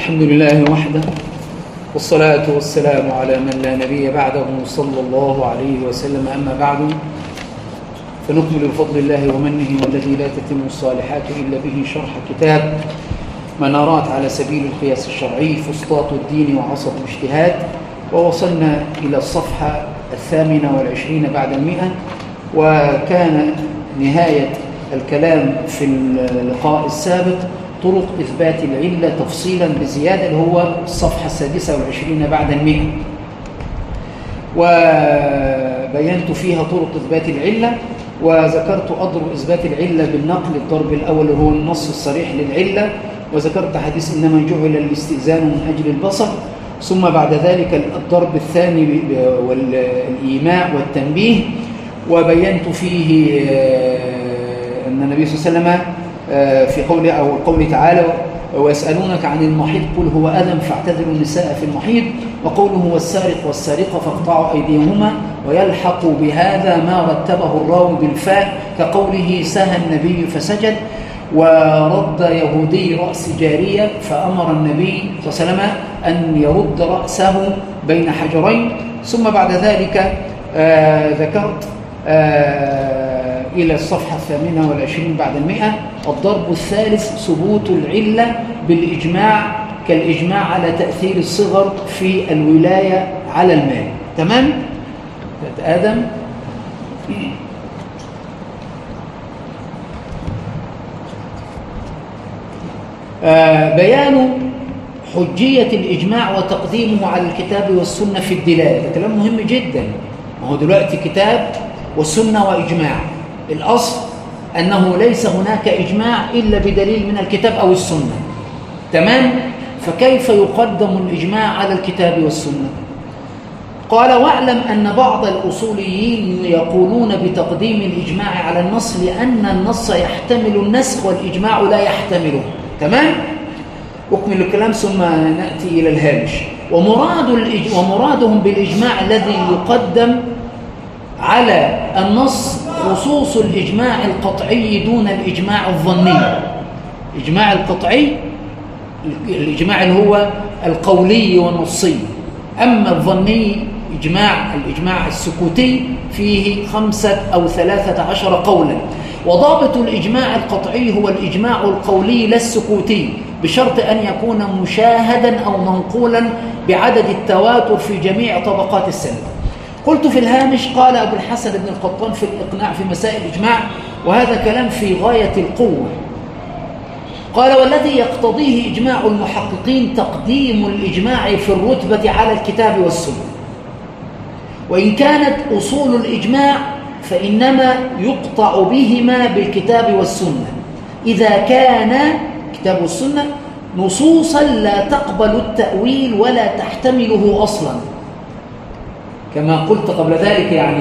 الحمد لله وحده، والصلاة والسلام على من لا نبي بعده صلى الله عليه وسلم. أما بعد، فنكمل بفضل الله ومنه والذي لا تتم الصالحات إلا به شرح كتاب منارات على سبيل القياس الشرعي فسطاط الدين وعصب الاجتهاد، ووصلنا إلى الصفحة 28 بعد 100، وكان نهاية الكلام في اللقاء السابق طرق إثبات العلة تفصيلا بزيادة، اللي هو الصفحة 26 بعد 100، وبينت فيها طرق إثبات العلة، وذكرت أضرب إثبات العلة بالنقل. الضرب الأول هو النص الصريح للعلة، وذكرت حديث إنما جعل الاستئذان من أجل البصر، ثم بعد ذلك الضرب الثاني والإيماء والتنبيه، وبينت فيه أن النبي صلى الله عليه وسلم في قوله أو قوله تعالى ويسألونك عن المحيض قل هو أذى فاعتزلوا النساء في المحيض، وقوله والسارق والسارقة فاقطعوا أيديهما، ويلحق بهذا ما رتبه الراوي بالفاء كقوله سهى النبي فسجد، ورد يهودي رأس جارية فأمر النبي صلى الله عليه وسلم أن يرد رأسه بين حجرين. ثم بعد ذلك ذكرت إلى الصفحة 28 بعد 100 الضرب الثالث ثبوت العلة بالإجماع كالإجماع على تأثير الصغر في الولاية على المال. تمام؟ آدم بيان حجية الإجماع وتقديمه على الكتاب والسنة في الدلالة. ده كلام مهم جدا. ما هو دلوقتي كتاب والسنة وإجماع، الأصل أنه ليس هناك إجماع إلا بدليل من الكتاب أو السنة. تمام؟ فكيف يقدم الإجماع على الكتاب والسنة؟ قال واعلم أن بعض الأصوليين يقولون بتقديم الإجماع على النص لأن النص يحتمل النسخ والإجماع لا يحتمله. تمام؟ أكمل الكلام ثم نأتي إلى الهامش. ومرادهم بالإجماع الذي يقدم على النص خصوص الإجماع القطعي دون الإجماع الظني. الإجماع القطعي الإجماع اللي هو القولي والنصي، أما الظني الإجماع السكوتي فيه 5 أو 13 قولا. وضابط الإجماع القطعي هو الإجماع القولي لا السكوتي، بشرط أن يكون مشاهدا أو منقولا بعدد التواتر في جميع طبقات السند. قلت في الهامش قال أبو الحسن بن القطان في الإقناع في مسائل الإجماع، وهذا كلام في غاية القوة. قال والذي يقتضيه إجماع المحققين تقديم الإجماع في الرتبة على الكتاب والسنة، وإن كانت أصول الإجماع فإنما يقطع بهما بالكتاب والسنة إذا كان كتاب والسنة نصوصا لا تقبل التأويل ولا تحتمله أصلا، كما قلت قبل ذلك. يعني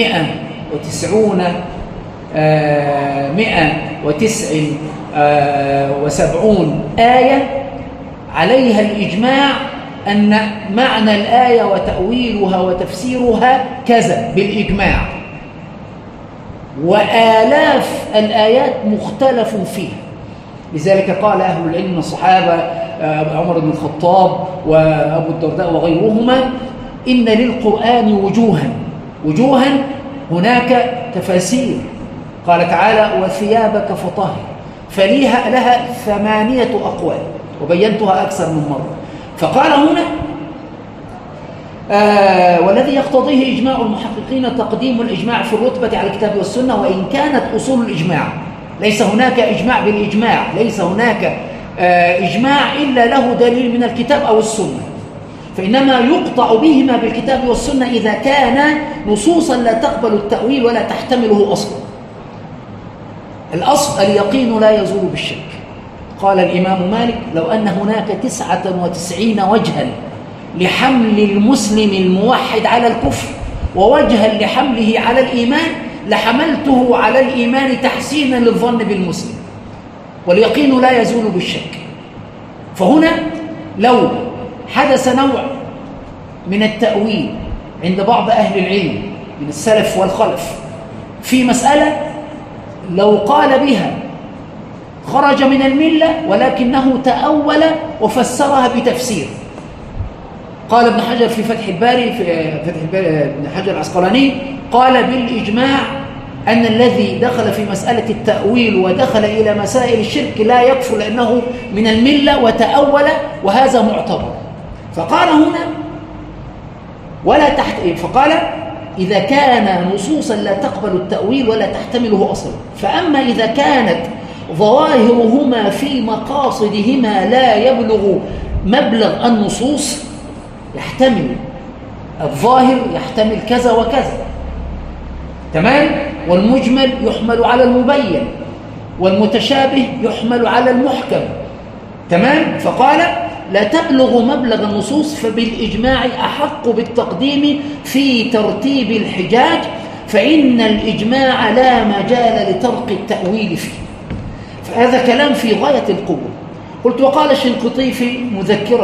179 آية عليها الإجماع أن معنى الآية وتأويلها وتفسيرها كذا بالإجماع، وآلاف الآيات مختلف فيها. لذلك قال أهل العلم من الصحابة عمر بن الخطاب وأبو الدرداء وغيرهما إن للقرآن وجوها هناك تفاسير. قال تعالى وثيابك فطهر، لها 8 أقوال، وبينتها أكثر من مرة. فقال هنا والذي يقتضيه إجماع المحققين تقديم الإجماع في الرتبة على الكتاب والسنة، وإن كانت أصول الإجماع ليس هناك إجماع بالإجماع، ليس هناك إجماع إلا له دليل من الكتاب أو السنة، فإنما يقطع بهما بالكتاب والسنة إذا كان نصوصا لا تقبل التأويل ولا تحتمله أصلا. الأصل اليقين لا يزول بالشك. قال الإمام مالك لو أن هناك 99 وجها لحمل المسلم الموحد على الكفر ووجها لحمله على الإيمان لحملته على الإيمان تحسينا للظن بالمسلم، واليقين لا يزول بالشك. فهنا لو حدث نوع من التأويل عند بعض أهل العلم من السلف والخلف في مسألة، لو قال بها خرج من الملة ولكنه تأول وفسرها بتفسير. قال ابن حجر في فتح الباري، ابن حجر العسقلاني قال بالإجماع أن الذي دخل في مسألة التأويل ودخل إلى مسائل الشرك لا يكفر لأنه من الملة وتأول، وهذا معتبر. فقال هنا ولا فقال إذا كان نصوصا لا تقبل التأويل ولا تحتمله أصلا، فأما إذا كانت ظواهرهما في مقاصدهما لا يبلغ مبلغ النصوص، يحتمل الظاهر يحتمل كذا وكذا، تمام؟ والمجمل يحمل على المبين، والمتشابه يحمل على المحكم، تمام؟ فقال لا تبلغ مبلغ النصوص، فبالإجماع أحق بالتقديم في ترتيب الحجاج، فإن الإجماع لا مجال لترك التأويل فيه. فهذا كلام في غاية القوة. قلت وقال الشنقيطي في مذكرة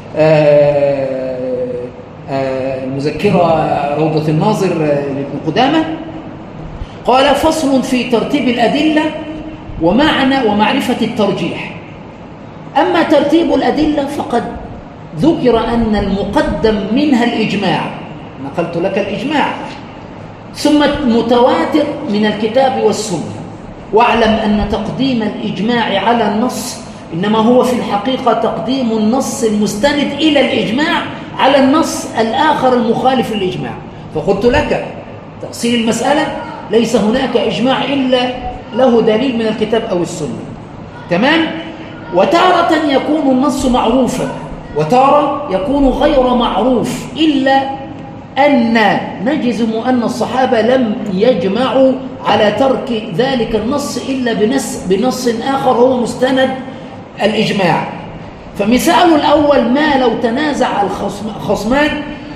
المذكرة روضة الناظر لابن قدامة، قال فصل في ترتيب الأدلة ومعنى ومعرفة الترجيح. أما ترتيب الأدلة فقد ذكر أن المقدم منها الإجماع، نقلت لك الإجماع، ثم متواتر من الكتاب والسنة. واعلم أن تقديم الإجماع على النص إنما هو في الحقيقة تقديم النص المستند إلى الإجماع على النص الآخر المخالف للإجماع. فقلت لك تأصيل المسألة ليس هناك إجماع إلا له دليل من الكتاب أو السنة، تمام؟ وتارة يكون النص معروفا وتارة يكون غير معروف، إلا أن نجزم أن الصحابة لم يجمعوا على ترك ذلك النص إلا بنص آخر هو مستند الإجماع. فمثال الأول ما لو تنازع الخصمان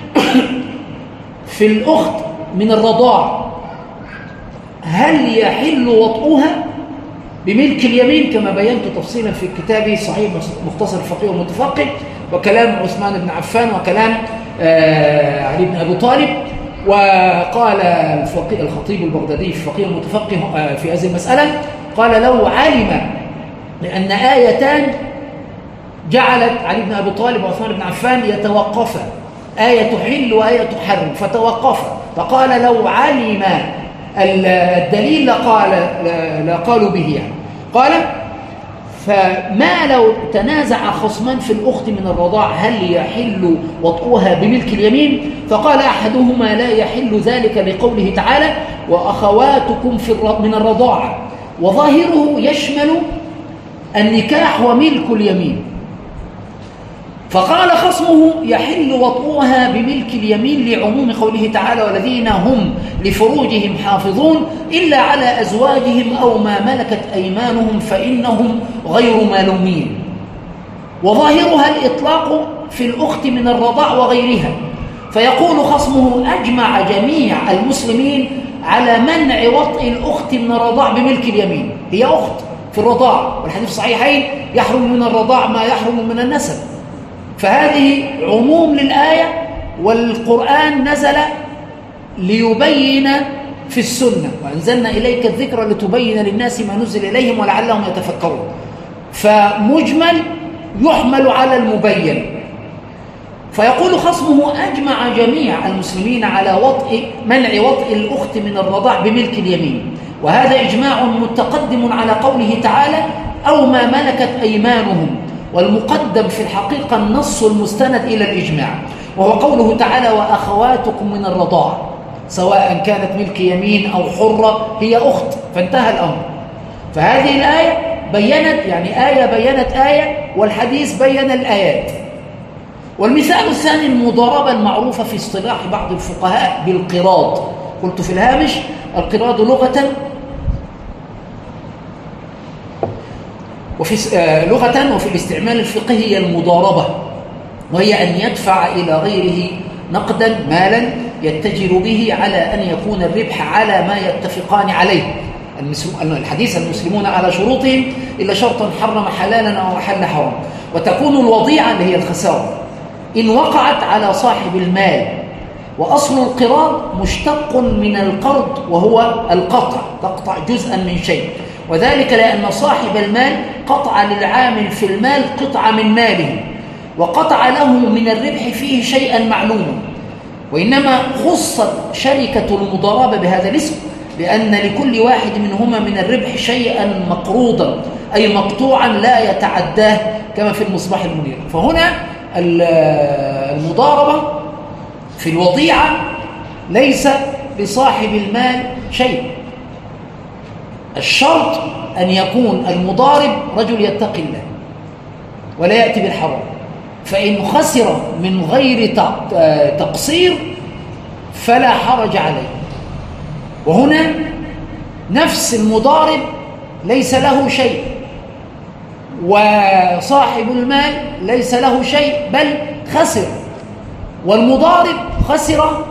في الأخت من الرضاع هل يحل وطئها بملك اليمين، كما بينت تفصيلا في كتابي صحيح مختصر الفقيه والمتفقه، وكلام عثمان بن عفان وكلام علي بن أبي طالب. وقال الخطيب البغدادي في الفقيه المتفقه في هذه المسألة، قال لو علم لأن آيتان جعلت علي بن أبي طالب وعثمان بن عفان يتوقفا، آية تحل وآية تحرم، فتوقفا، فقال لو علم الدليل لقالوا به يعني. قال فما لو تنازع خصمان في الأخت من الرضاع هل يحل وطئها بملك اليمين؟ فقال أحدهما لا يحل ذلك لقوله تعالى وأخواتكم من الرضاعة، وظاهره يشمل النكاح وملك اليمين. فقال خصمه يحل وطئها بملك اليمين لعموم قوله تعالى والذين هم لفروجهم حافظون إلا على أزواجهم أو ما ملكت أيمانهم فإنهم غير ملومين. وظاهرها الإطلاق في الأخت من الرضاع وغيرها. فيقول خصمه أجمع جميع المسلمين على منع وطئ الأخت من الرضاع بملك اليمين، هي أخت في الرضاع، والحديث الصحيحين يحرم من الرضاع ما يحرم من النسب. فهذه عموم للآية، والقرآن نزل ليبين في السنة وأنزلنا إليك الذكر لتبين للناس ما نزل إليهم ولعلهم يتفكرون. فمجمل يحمل على المبين. فيقول خصمه أجمع جميع المسلمين على منع وطئ الأخت من الرضاع بملك اليمين، وهذا إجماع متقدم على قوله تعالى أو ما ملكت أيمانهم، والمقدم في الحقيقة النص المستند إلى الإجماع، وهو قوله تعالى وأخواتكم من الرضاع، سواء كانت ملك يمين أو حرة هي أخت، فانتهى الأمر. فهذه الآية بينت، يعني آية بينت آية، والحديث بين الآيات. والمثال الثاني المضاربة المعروفة في اصطلاح بعض الفقهاء بالقراض. قلت في الهامش القراض لغة وفي الاستعمال الفقهي هي المضاربة، وهي أن يدفع إلى غيره نقدا مالا يتجر به على أن يكون الربح على ما يتفقان عليه. الحديث المسلمون على شروطهم إلا شرطا حرم حلالا أو أحل حرام. وتكون الوضيعة اللي هي الخسارة إن وقعت على صاحب المال. وأصل القراض مشتق من القرض وهو القطع، تقطع جزءا من شيء، وذلك لأن صاحب المال قطع للعامل في المال قطعة من ماله، وقطع له من الربح فيه شيئا معلوما، وإنما خصت شركة المضاربة بهذا الاسم لأن لكل واحد منهما من الربح شيئا مقروضا أي مقطوعا لا يتعداه كما في المصباح المنير. فهنا المضاربة في الوضيعة ليس لصاحب المال شيء، الشرط أن يكون المضارب رجل يتقي الله ولا يأتي بالحرام، فإن خسر من غير تقصير فلا حرج عليه. وهنا نفس المضارب ليس له شيء وصاحب المال ليس له شيء بل خسر، والمضارب خسر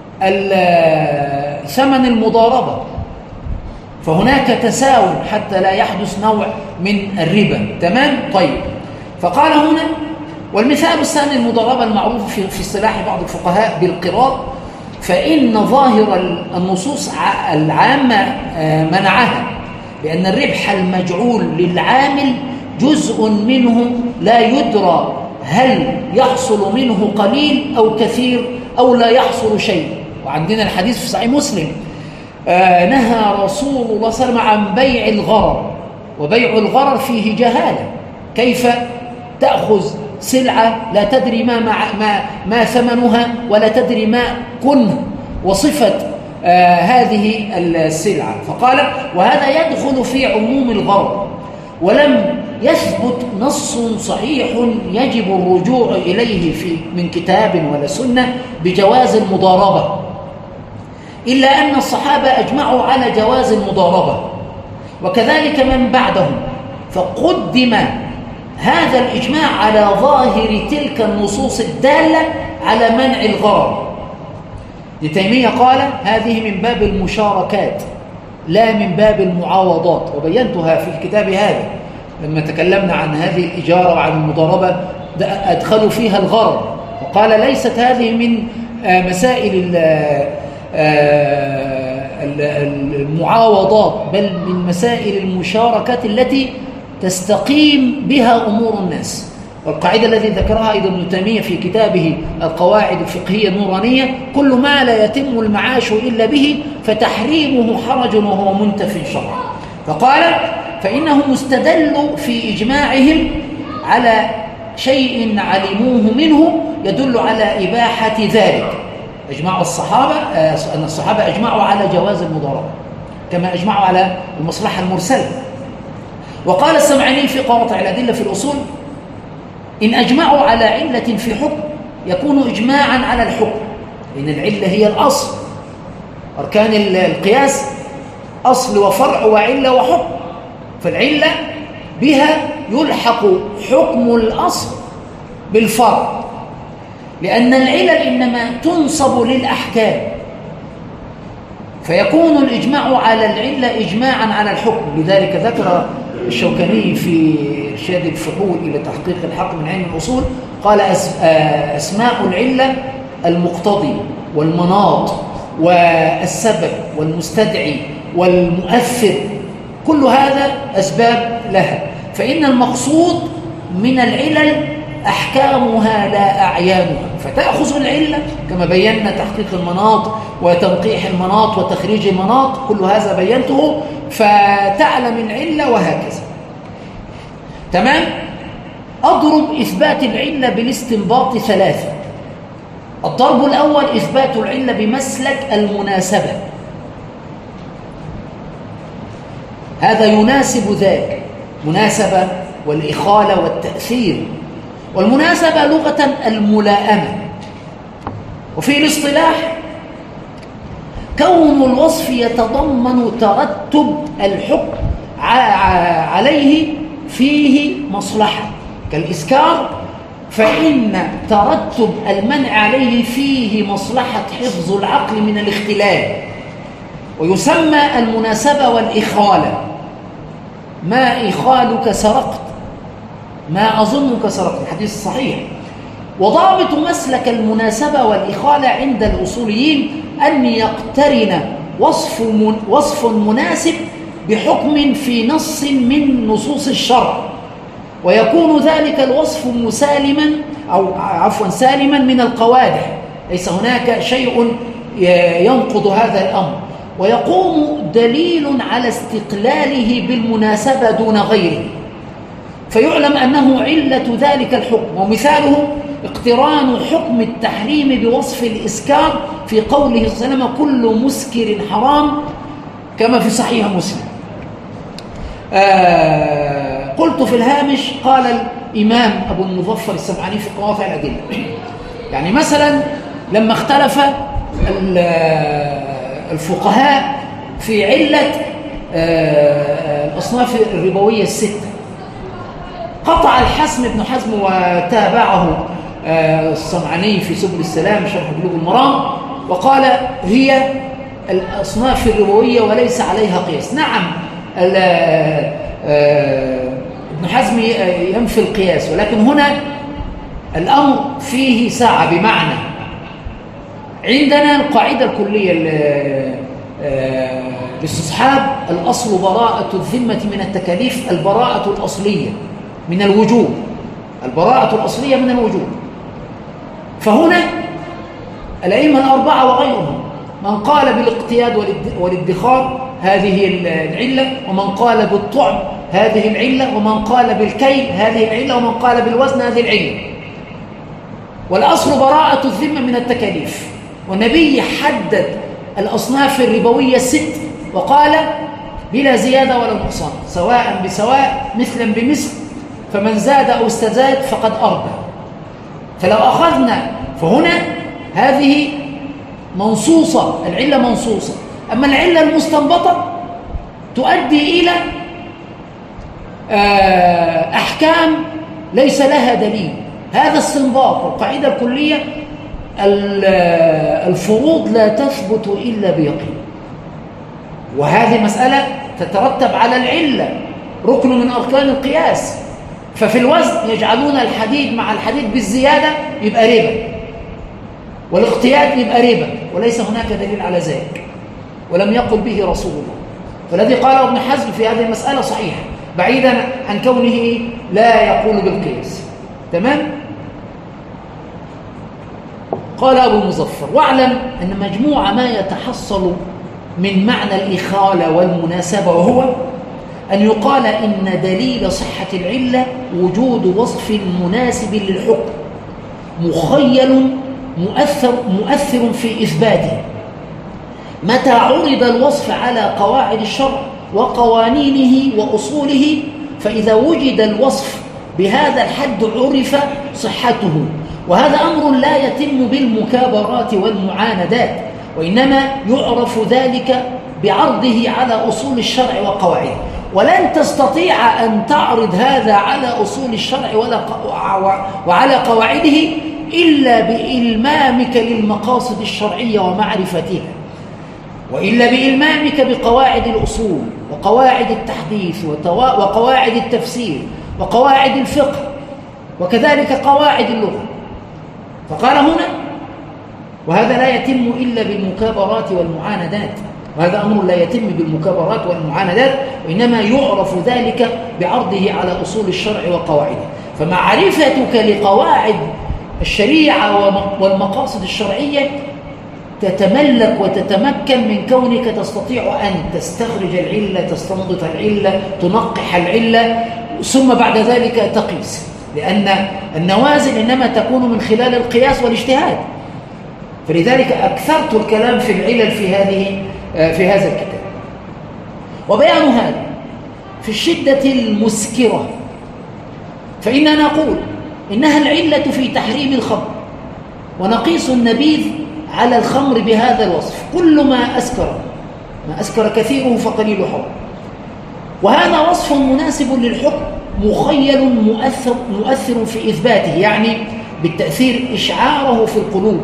ثمن المضاربة، فهناك تساوي حتى لا يحدث نوع من الربا. تمام؟ طيب، فقال هنا والمثال الثاني المضاربة المعروف في اصطلاح بعض الفقهاء بالقراض، فإن ظاهر النصوص العامة منعها، لأن الربح المجعول للعامل جزء منه لا يدرى هل يحصل منه قليل أو كثير أو لا يحصل شيء. وعندنا الحديث في صحيح مسلم نهى رسول الله صلى الله عليه وسلم عن بيع الغرر، وبيع الغرر فيه جهالة. كيف تأخذ سلعة لا تدري ما ثمنها ولا تدري ما كنه وصفة هذه السلعة؟ فقال وهذا يدخل في عموم الغرر، ولم يثبت نص صحيح يجب الرجوع إليه من كتاب ولا سنة بجواز المضاربة، إلا أن الصحابة أجمعوا على جواز المضاربة وكذلك من بعدهم، فقدم هذا الإجماع على ظاهر تلك النصوص الدالة على منع الغرر. ابن تيمية قال هذه من باب المشاركات لا من باب المعاوضات، وبينتها في الكتاب هذا لما تكلمنا عن هذه الإجارة وعن المضاربة أدخلوا فيها الغرر، وقال ليست هذه من مسائل المعاوضات بل من مسائل المشاركات التي تستقيم بها أمور الناس. والقاعدة التي ذكرها أيضا ابن تيمية في كتابه القواعد الفقهية النورانية كل ما لا يتم المعاش إلا به فتحريمه حرج وهو منتف شرعا. فقال فإنهم استدلوا في إجماعهم على شيء علموه منه يدل على إباحة ذلك. إجماع الصحابة أن الصحابة أجمعوا على جواز المضاربة كما أجمعوا على المصلحة المرسلة. وقال السمعاني في قواطع الأدلة في الأصول إن أجمعوا على علة في حكم يكون إجماعا على الحكم، لأن العلة هي الأصل. أركان القياس أصل وفرع وعلة وحكم، فالعلة بها يلحق حكم الأصل بالفرع، لأن العلل إنما تنصب للأحكام، فيكون الإجماع على العلة إجماعا على الحكم. لذلك ذكر الشوكاني في إرشاد الفحول إلى تحقيق الحق من علم الأصول قال أسماء العلة المقتضي والمناط والسبب والمستدعي والمؤثر كل هذا أسباب لها، فإن المقصود من العلل أحكامها لا أعيانها، فتأخذ العلة كما بينا تحقيق المناط وتنقيح المناط وتخريج المناط كل هذا بينته، فتعلم العلة وهكذا. تمام؟ أضرب إثبات العلة بالاستنباط ثلاثة. الضرب الأول إثبات العلة بمسلك المناسبة، هذا يناسب ذاك، مناسبة والإخالة والتأثير. والمناسبة لغة الملائمة، وفي الاصطلاح كون الوصف يتضمن ترتب الحكم عليه فيه مصلحة كالإسكار، فإن ترتب المنع عليه فيه مصلحة حفظ العقل من الاختلال، ويسمى المناسبة والإخالة. ما إخالك سرقت، ما أظنك سرقت، الحديث الصحيح. وضابط مسلك المناسبة والإخالة عند الأصوليين أن يقترن وصف مناسب بحكم في نص من نصوص الشرع، ويكون ذلك الوصف مسالما أو عفوا سالما من القوادح، ليس هناك شيء ينقض هذا الأمر، ويقوم دليل على استقلاله بالمناسبة دون غيره، فيعلم أنه علة ذلك الحكم. ومثاله اقتران حكم التحريم بوصف الإسكار في قوله صلى الله عليه وسلم كل مسكر حرام كما في صحيح مسلم. قلت في الهامش قال الإمام أبو المظفر السمعاني في قواطع الأدلة، يعني مثلا لما اختلف الفقهاء في علة الأصناف الربوية الستة، قطع الحسم ابن حزم وتابعه الصنعاني في سبل السلام شرح بلوغ المرام، وقال هي الأصناف الربوية وليس عليها قياس. نعم ابن حزم ينفي القياس، ولكن هنا الأمر فيه ساعة، بمعنى عندنا القاعدة الكلية لاستصحاب الأصل براءة الذمة من التكاليف، البراءة الأصلية من الوجوب، البراءة الأصلية من الوجوب. فهنا الأئمة الأربعة وغيرهم من قال بالاقتياد والادخار هذه العلة، ومن قال بالطعم هذه العلة، ومن قال بالكيل هذه العلة، ومن قال بالوزن هذه العلة. والأصل براءة الذمة من التكاليف، والنبي حدد الأصناف الربوية الست وقال بلا زيادة ولا نقصان، سواء بسواء مثلا بمثل، فمن زاد أو استزاد فقد أربى. فلو أخذنا فهنا هذه منصوصة، العلة منصوصة، أما العلة المستنبطة تؤدي إلى أحكام ليس لها دليل. هذا استنباط. والقاعدة الكلية الفروض لا تثبت إلا بيقين، وهذه مسألة تترتب على العلة، ركن من أركان القياس. ففي الوزن يجعلون الحديد مع الحديد بالزيادة يبقى ربا، والاقتياد يبقى ربا، وليس هناك دليل على ذلك، ولم يقل به رسول الله. فالذي قاله ابن حزم في هذه المسألة صحيح، بعيدا عن كونه لا يقول بالقياس. تمام؟ قال أبو المظفر: واعلم أن مجموع ما يتحصل من معنى الإخالة والمناسبة، وهو أن يقال إن دليل صحة العلة وجود وصف مناسب للحكم مخيل مؤثر في إثباته، متى عرض الوصف على قواعد الشرع وقوانينه وأصوله، فإذا وجد الوصف بهذا الحد عرف صحته. وهذا أمر لا يتم بالمكابرات والمعاندات، وإنما يعرف ذلك بعرضه على أصول الشرع وقواعده. ولن تستطيع أن تعرض هذا على أصول الشرع وعلى قواعده إلا بإلمامك للمقاصد الشرعية ومعرفتها، وإلا بإلمامك بقواعد الأصول وقواعد التحديث وقواعد التفسير وقواعد الفقه، وكذلك قواعد اللغة. فقال هنا: وهذا لا يتم إلا بالمكابرات والمعاندات، وهذا أمر لا يتم بالمكابرات والمعاندات، وإنما يعرف ذلك بعرضه على أصول الشرع وقواعده. فمعرفتك لقواعد الشريعة والمقاصد الشرعية تتملك وتتمكن من كونك تستطيع أن تستخرج العلة، تستنبط العلة، تنقح العلة، ثم بعد ذلك تقيس، لأن النوازل إنما تكون من خلال القياس والاجتهاد. فلذلك أكثرت الكلام في العلل في هذا الكتاب. وبيان هذا في الشدة المسكرة، فإننا نقول إنها العلة في تحريم الخمر، ونقيس النبيذ على الخمر بهذا الوصف: كل ما أسكر كثيره فقليل حرام. وهذا وصف مناسب للحكم مخيل مؤثر في إثباته، يعني بالتأثير إشعاره في القلوب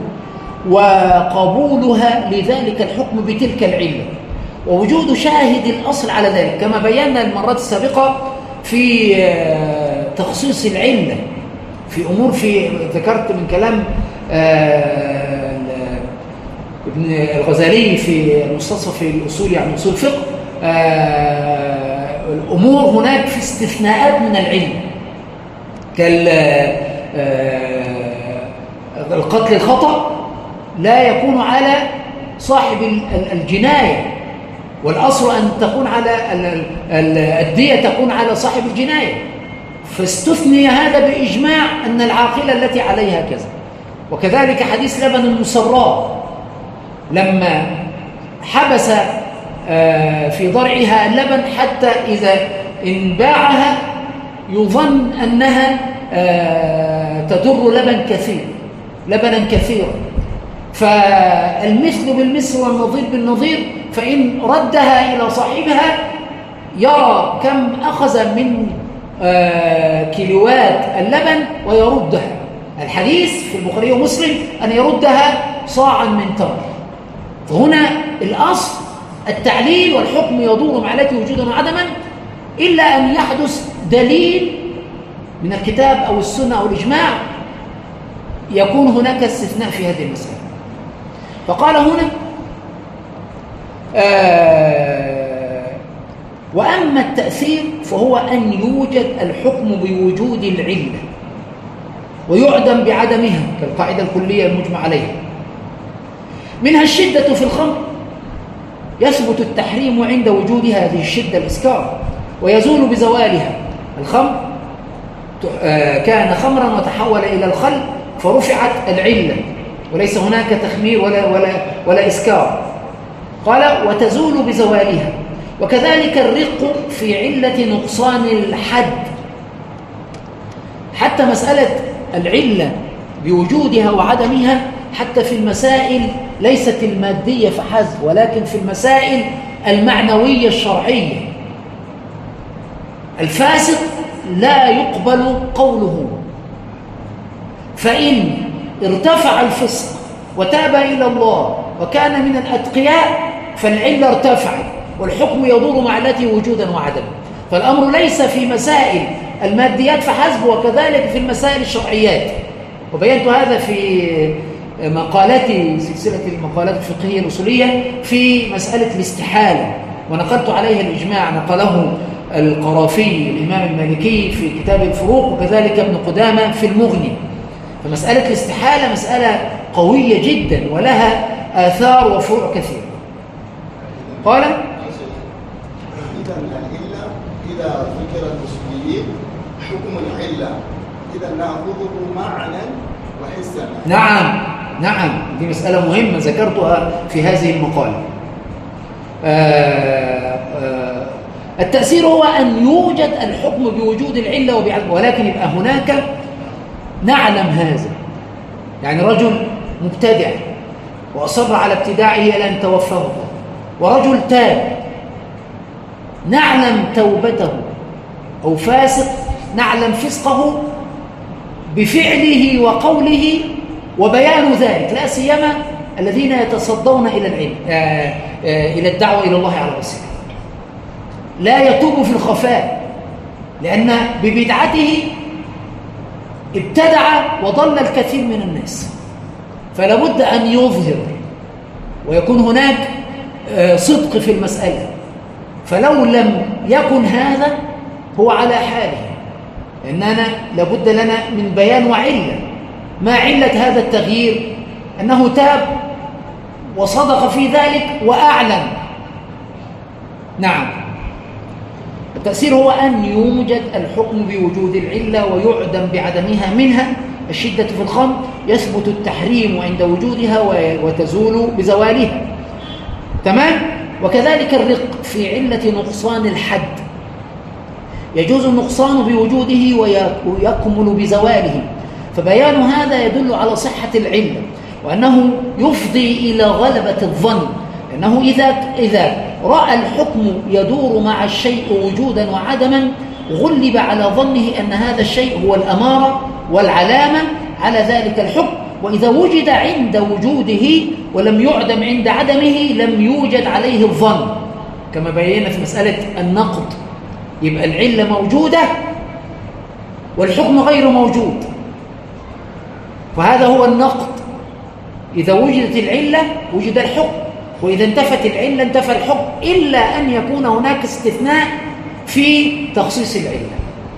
وقبولها لذلك الحكم بتلك العلة، ووجود شاهد الأصل على ذلك، كما بينا المرات السابقة في تخصيص العلة في أمور، ذكرت من كلام ابن الغزالي في المستصفى في الأصول، يعني أصول الفقه، الأمور هناك في استثناءات من العلم القتل الخطأ لا يكون على صاحب الجناية، والأصل أن تكون على الدية تكون على صاحب الجناية، فاستثني هذا بإجماع أن العاقلة التي عليها كذا. وكذلك حديث لبن المسراء لما حبس في ضرعها اللبن حتى إذا انباعها يظن أنها تدر لبنا كثيرا، فالمثل بالمثل والنظير بالنظير، فإن ردها إلى صاحبها يرى كم أخذ من كيلوات اللبن ويردها. الحديث في البخاري ومسلم أن يردها صاعا من تمر. فهنا الأصل التعليل والحكم يدور مع التي وجودا وعدما إلا أن يحدث دليل من الكتاب أو السنة أو الإجماع يكون هناك استثناء في هذه المسألة. فقال هنا وأما التأثير فهو أن يوجد الحكم بوجود العلة ويعدم بعدمها كالقاعدة الكلية المجمع عليها. منها الشدة في الخمر، يثبت التحريم عند وجودها هذه الشدة الإسكار، ويزول بزوالها. الخمر كان خمرا وتحول إلى الخل فرفعت العلة وليس هناك تخمير ولا إسكار. قال وتزول بزوالها. وكذلك الرق في علة نقصان الحد. حتى مسألة العلة بوجودها وعدمها حتى في المسائل ليست المادية فحسب، ولكن في المسائل المعنوية الشرعية. الفاسق لا يقبل قوله، فإن ارتفع الفسق وتاب إلى الله وكان من الأتقياء فالعلة ارتفعت والحكم يدور مع التي وجودا وعدما. فالأمر ليس في مسائل الماديات فحسب، وكذلك في المسائل الشرعيات. وبينت هذا في مقالاتي سلسلة المقالات الفقهية الأصولية في مسألة الاستحالة، ونقلت عليها الإجماع نقله القرافي الإمام المالكي في كتاب الفروق، وكذلك ابن قدامة في المغني. فمسألة الاستحالة مسألة قوية جدا ولها آثار وفروع كثيرة. قال إذا ذكر المسلمين حكم العلة إذا نأخذه معنى وحسا. نعم دي مسألة مهمة ذكرتها في هذه المقالة. التأثير هو أن يوجد الحكم بوجود العلة ولكن يبقى هناك نعلم هذا، يعني رجل مبتدع وأصر على ابتداعه إلى أن توفاه الله، ورجل تاب نعلم توبته، أو فاسق نعلم فسقه بفعله وقوله وبيان ذلك، لا سيما الذين يتصدون إلى العلم إلى الدعوة إلى الله على بصيرة، لا يتوب في الخفاء، لأن ببدعته ابتدع وضل الكثير من الناس، فلا بد أن يظهر ويكون هناك صدق في المسألة. فلو لم يكن هذا هو على حاله، لأننا لابد لنا من بيان وعلة. ما علة هذا التغيير؟ أنه تاب وصدق في ذلك وأعلم. نعم، التأثير هو أن يوجد الحكم بوجود العلة ويعدم بعدمها. منها الشدة في الخمر، يثبت التحريم عند وجودها وتزول بزوالها. تمام؟ وكذلك الرق في علة نقصان الحد، يجوز النقصان بوجوده ويكمل بزواله. فبيان هذا يدل على صحة العلة وأنه يفضي إلى غلبة الظن، لأنه إذا رأى الحكم يدور مع الشيء وجودا وعدما غلب على ظنه أن هذا الشيء هو الأمارة والعلامة على ذلك الحكم. وإذا وجد عند وجوده ولم يعدم عند عدمه لم يوجد عليه الظن، كما بينا في مسألة النقض. يبقى العلة موجودة والحكم غير موجود، فهذا هو النقض. إذا وجدت العلة وجد الحكم، وإذا انتفت العلة انتفى الحكم إلا أن يكون هناك استثناء في تخصيص العلة.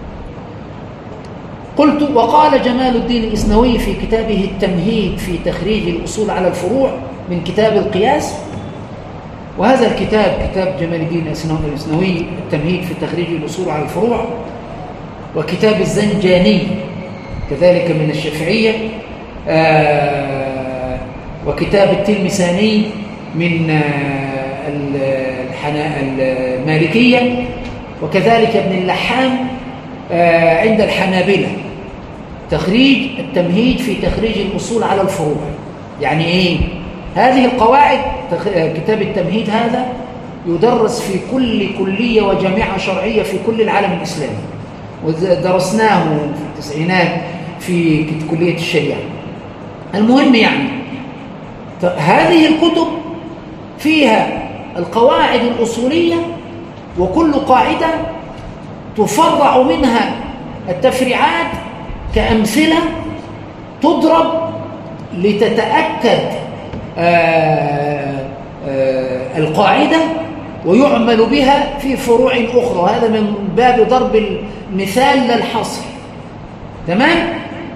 قلت: وقال جمال الدين الإسنوي في كتابه التمهيد في تخريج الأصول على الفروع من كتاب القياس، وهذا الكتاب كتاب جمال الدين الإسنوي التمهيد في تخريج الأصول على الفروع، وكتاب الزنجاني كذلك من الشافعية، وكتاب التلمساني من المالكية، وكذلك ابن اللحام عند الحنابلة تخريج التمهيد في تخريج الأصول على الفروع. يعني إيه؟ هذه القواعد كتاب التمهيد هذا يدرس في كل كلية وجامعة شرعية في كل العالم الإسلامي، ودرسناه في التسعينات في كلية الشريعة. المهم يعني هذه الكتب فيها القواعد الأصولية، وكل قاعدة تفرع منها التفريعات كأمثلة تضرب لتتأكد القاعدة ويعمل بها في فروع أخرى، وهذا من باب ضرب المثال للحصر. تمام؟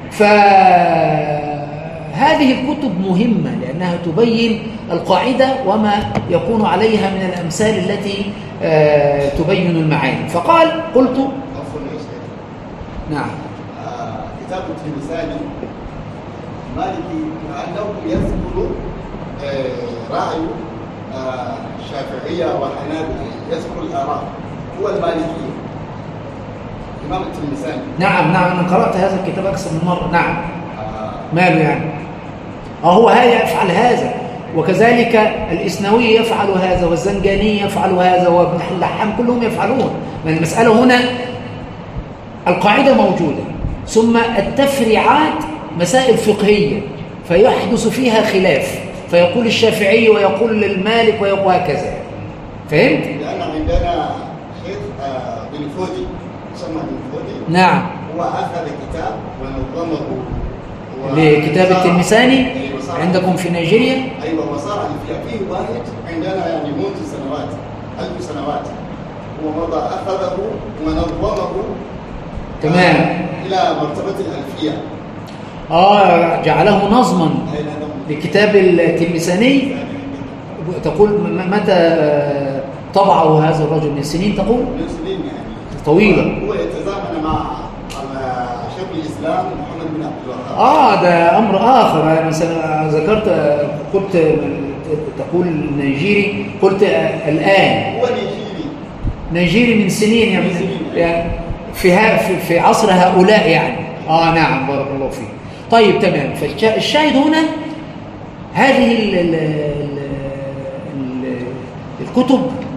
فهذه الكتب مهمة لأنها تبين القاعدة وما يكون عليها من الأمثال التي تبين المعاني. فقال: قلت نعم. كتاب التلمساني مالكي لأنه يذكر رأي الشافعية وحنابلة، يذكر الآراء، هو المالكي إمام التلمساني. نعم أنا قرأت هذا الكتاب أكثر من مرة. نعم. ماله يعني؟ هو هذا يفعل هذا، وكذلك الإسنوي يفعل هذا، والزنجاني يفعل هذا، وابن اللحام، كلهم يفعلون. من المسألة هنا القاعدة موجودة، ثم التفريعات مسائل فقهية فيحدث فيها خلاف، فيقول الشافعي ويقول المالك ويقول هكذا. فهمت؟ لأن عندنا شيخ بن فودي، يسمى بن فودي. نعم. هو أخذ كتاب ونظمه لكتاب التلمساني عندكم في نيجيريا. أيوة، وصار فيه واحد عندنا يعني منذ سنوات 1000 سنوات، هو مضى أخذه ونظمه تمام إلى مرتبة الألفية. جعله نظما لكتاب التلمساني. تقول متى طبعه هذا الرجل؟ من سنين تقول؟ من سنين يعني طويلة. هو يتزامن مع شيخ الإسلام محمد بن عبد الوهاب. ده أمر آخر. أنا مثلا ذكرت، قلت تقول نيجيري، قلت الآن هو نيجيري من سنين يعني في عصر هؤلاء يعني. نعم، بارك الله فيك. طيب تمام. فالشاهد هنا هذه الكتب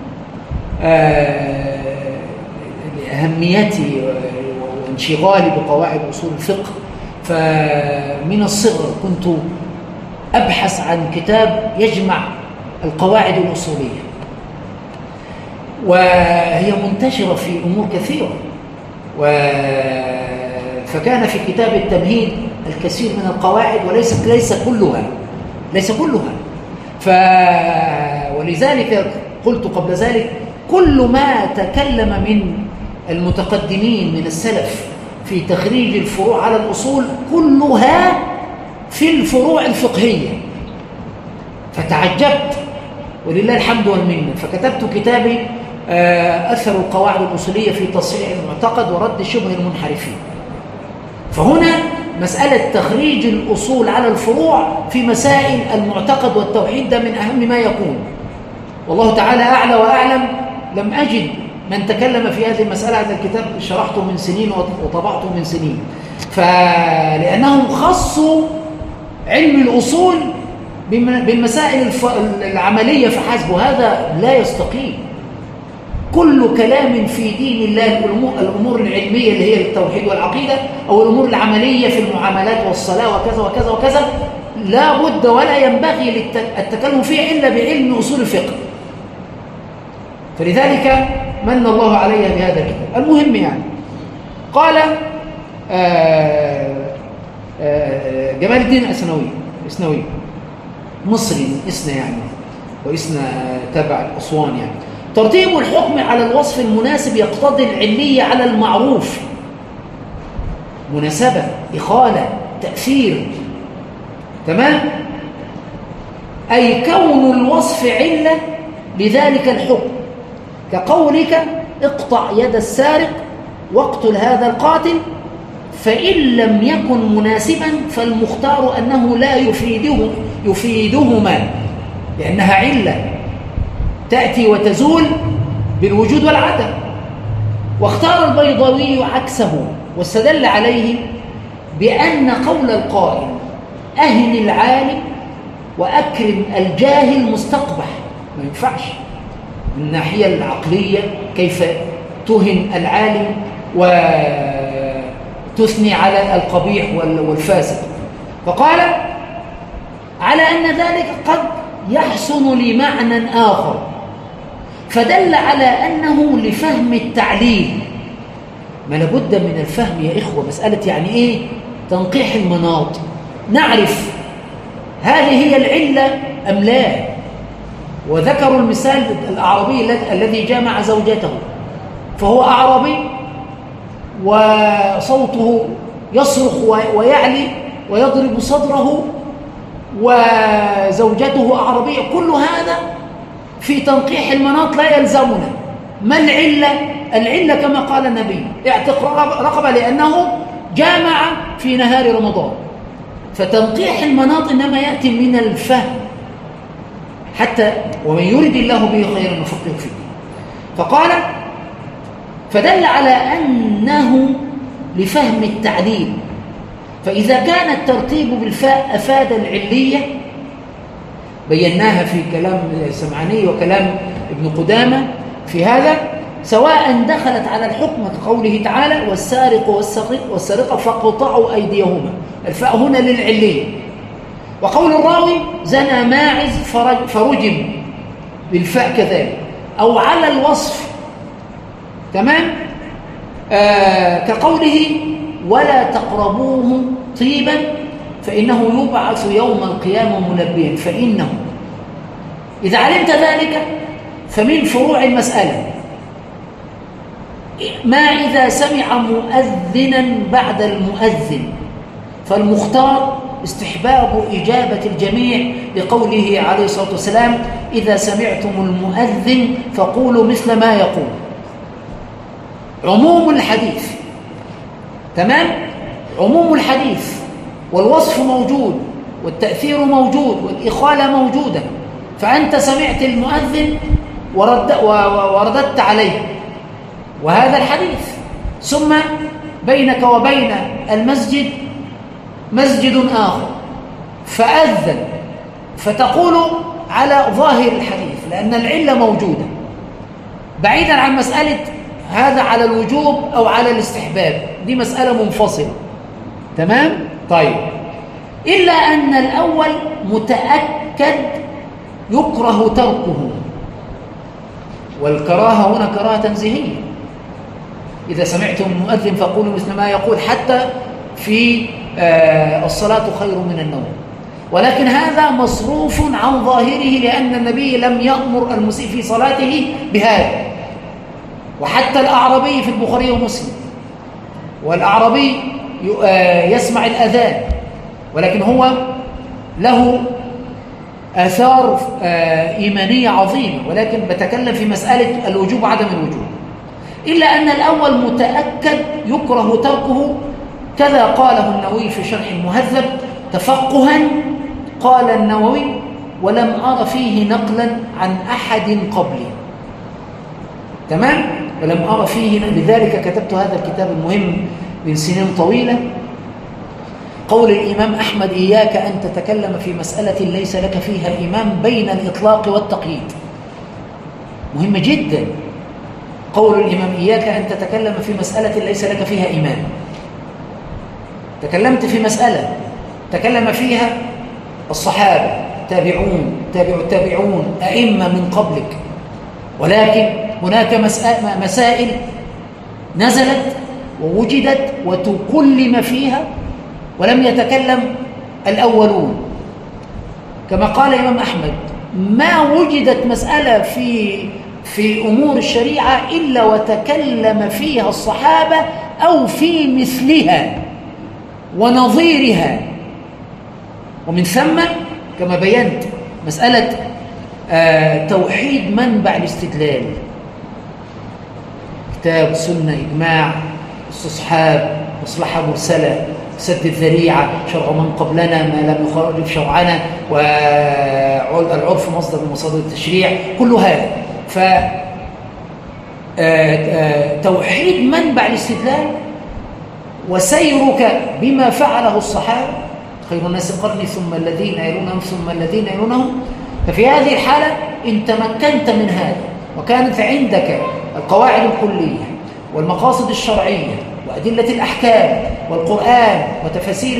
لأهميتي وانشغالي بقواعد أصول الفقه، فمن الصغر كنت أبحث عن كتاب يجمع القواعد الأصولية، وهي منتشرة في أمور كثيرة. فكان في كتاب التمهيد الكثير من القواعد، ليس كلها. ولذلك قلت قبل ذلك: كل ما تكلم من المتقدمين من السلف في تخريج الفروع على الأصول كلها في الفروع الفقهية. فتعجبت ولله الحمد والمنة، فكتبت كتابي أثر القواعد الأصولية في تصحيح المعتقد ورد شبه المنحرفين. فهنا مسألة تخريج الأصول على الفروع في مسائل المعتقد والتوحيد ده من أهم ما يكون، والله تعالى أعلى وأعلم. لم أجد من تكلم في هذه المسألة. هذا الكتاب شرحته من سنين وطبعته من سنين، لأنهم خصوا علم الأصول بالمسائل العملية فحسب، وهذا لا يستقيم. كل كلام في دين الله، الأمور العلمية اللي هي التوحيد والعقيدة، أو الأمور العملية في المعاملات والصلاة وكذا وكذا وكذا، لا بد ولا ينبغي التكلم فيه إلا بعلم أصول الفقه. فلذلك من الله عليها بهذا الكتاب. المهم يعني قال جمال الدين الإسنوي مصري من إسنا يعني، وإسنا تبع الأسوان يعني. ترتيب الحكم على الوصف المناسب يقتضي العلية على المعروف، مناسبة، إخالة، تأثير. تمام؟ أي كون الوصف علة لذلك الحكم، كقولك اقطع يد السارق واقتل هذا القاتل، فإن لم يكن مناسبا فالمختار أنه لا يفيدهما لأنها علة تأتي وتزول بالوجود والعدم. واختار البيضاوي عكسه واستدل عليه بأن قول القائل أهن العالم وأكرم الجاهل مستقبح، ما ينفعش من الناحية العقلية، كيف تهن العالم وتثني على القبيح والفاسد. فقال على أن ذلك قد يحسن لمعنى آخر، فدل على أنه لفهم التعليل. ما لابد من الفهم يا إخوة، مسألة يعني إيه تنقيح المناط، نعرف هذه هي العلة أم لا. وذكروا المثال الأعرابي الذي جامع زوجته، فهو أعرابي وصوته يصرخ ويعلي ويضرب صدره وزوجته أعرابية، كل هذا في تنقيح المناط لا يلزمنا. ما العلة؟ العلة كما قال النبي اعتق رقبة لأنه جامع في نهار رمضان. فتنقيح المناط إنما يأتي من الفهم، حتى ومن يرد الله به خيرا يفقهه فيه. فقال فدل على أنه لفهم التعليل، فإذا كان الترتيب بالفاء أفاد العلية، بيناها في كلام السمعاني وكلام ابن قدامة في هذا، سواء دخلت على الحكم كقوله تعالى والسارق والسارقة فاقطعوا أيديهما، الفاء هنا للعلية. وقول الراوي زنى ماعز فرجم بالفاء كذلك، أو على الوصف. تمام؟ كقوله ولا تقربوه طيبا فإنه يبعث يوم القيامة منبيا، فإنه إذا علمت ذلك فمن فروع المسألة ما إذا سمع مؤذنا بعد المؤذن، فالمختار استحباب إجابة الجميع لقوله عليه الصلاة والسلام إذا سمعتم المؤذن فقولوا مثل ما يقول. عموم الحديث، تمام؟ عموم الحديث والوصف موجود والتأثير موجود والإخالة موجودة، فأنت سمعت المؤذن ورددت عليه، وهذا الحديث. ثم بينك وبين المسجد مسجد آخر فأذن، فتقول على ظاهر الحديث لأن العلة موجودة، بعيدا عن مسألة هذا على الوجوب أو على الاستحباب، دي مسألة منفصلة. تمام؟ طيب، إلا أن الأول متأكد يكره تركه، والكراهة هنا كراهة تنزيهية. إذا سمعتم المؤذن فقولوا مثل ما يقول، حتى في الصلاة خير من النوم، ولكن هذا مصروف عن ظاهره لأن النبي لم يأمر المسيء في صلاته بهذا. وحتى الأعرابي في البخاري ومسلم، والأعرابي يسمع الأذان ولكن هو له آثار إيمانية عظيمة، ولكن بتكلم في مسألة الوجوب وعدم الوجوب. إلا أن الأول متأكد يكره تركه، كذا قاله النووي في شرح المهذب تفقها. قال النووي ولم أر فيه نقلا عن أحد قبلي. تمام؟ ولم أر فيه، لذلك كتبت هذا الكتاب المهم من سنين طويلة. قول الإمام أحمد إياك أن تتكلم في مسألة ليس لك فيها إمام بين الإطلاق والتقييد، مهم جدا. قول الإمام إياك أن تتكلم في مسألة ليس لك فيها إمام. تكلمت في مسألة تكلم فيها الصحابة، تابعون، تابع التابعون، أئمة من قبلك، ولكن هناك مسائل نزلت ووجدت وتكلم فيها ولم يتكلم الأولون. كما قال الإمام أحمد ما وجدت مسألة في أمور الشريعة إلا وتكلم فيها الصحابة أو في مثلها ونظيرها. ومن ثم كما بينت مسألة توحيد منبع الاستدلال، كتاب، سنة، إجماع، استصحاب، مصلحة مرسلة، سد الذريعة، شرع من قبلنا ما لم يخالف شرعنا، والعرف مصدر من مصادر التشريع، كل هذا. فتوحيد منبع الاستدلال وسيرك بما فعله الصحابة، خير الناس قرني ثم الذين يلونهم ثم الذين يلونهم. ففي هذه الحالة إن تمكنت من هذا وكانت عندك القواعد الكلية والمقاصد الشرعية وأدلة الأحكام والقرآن وتفاسير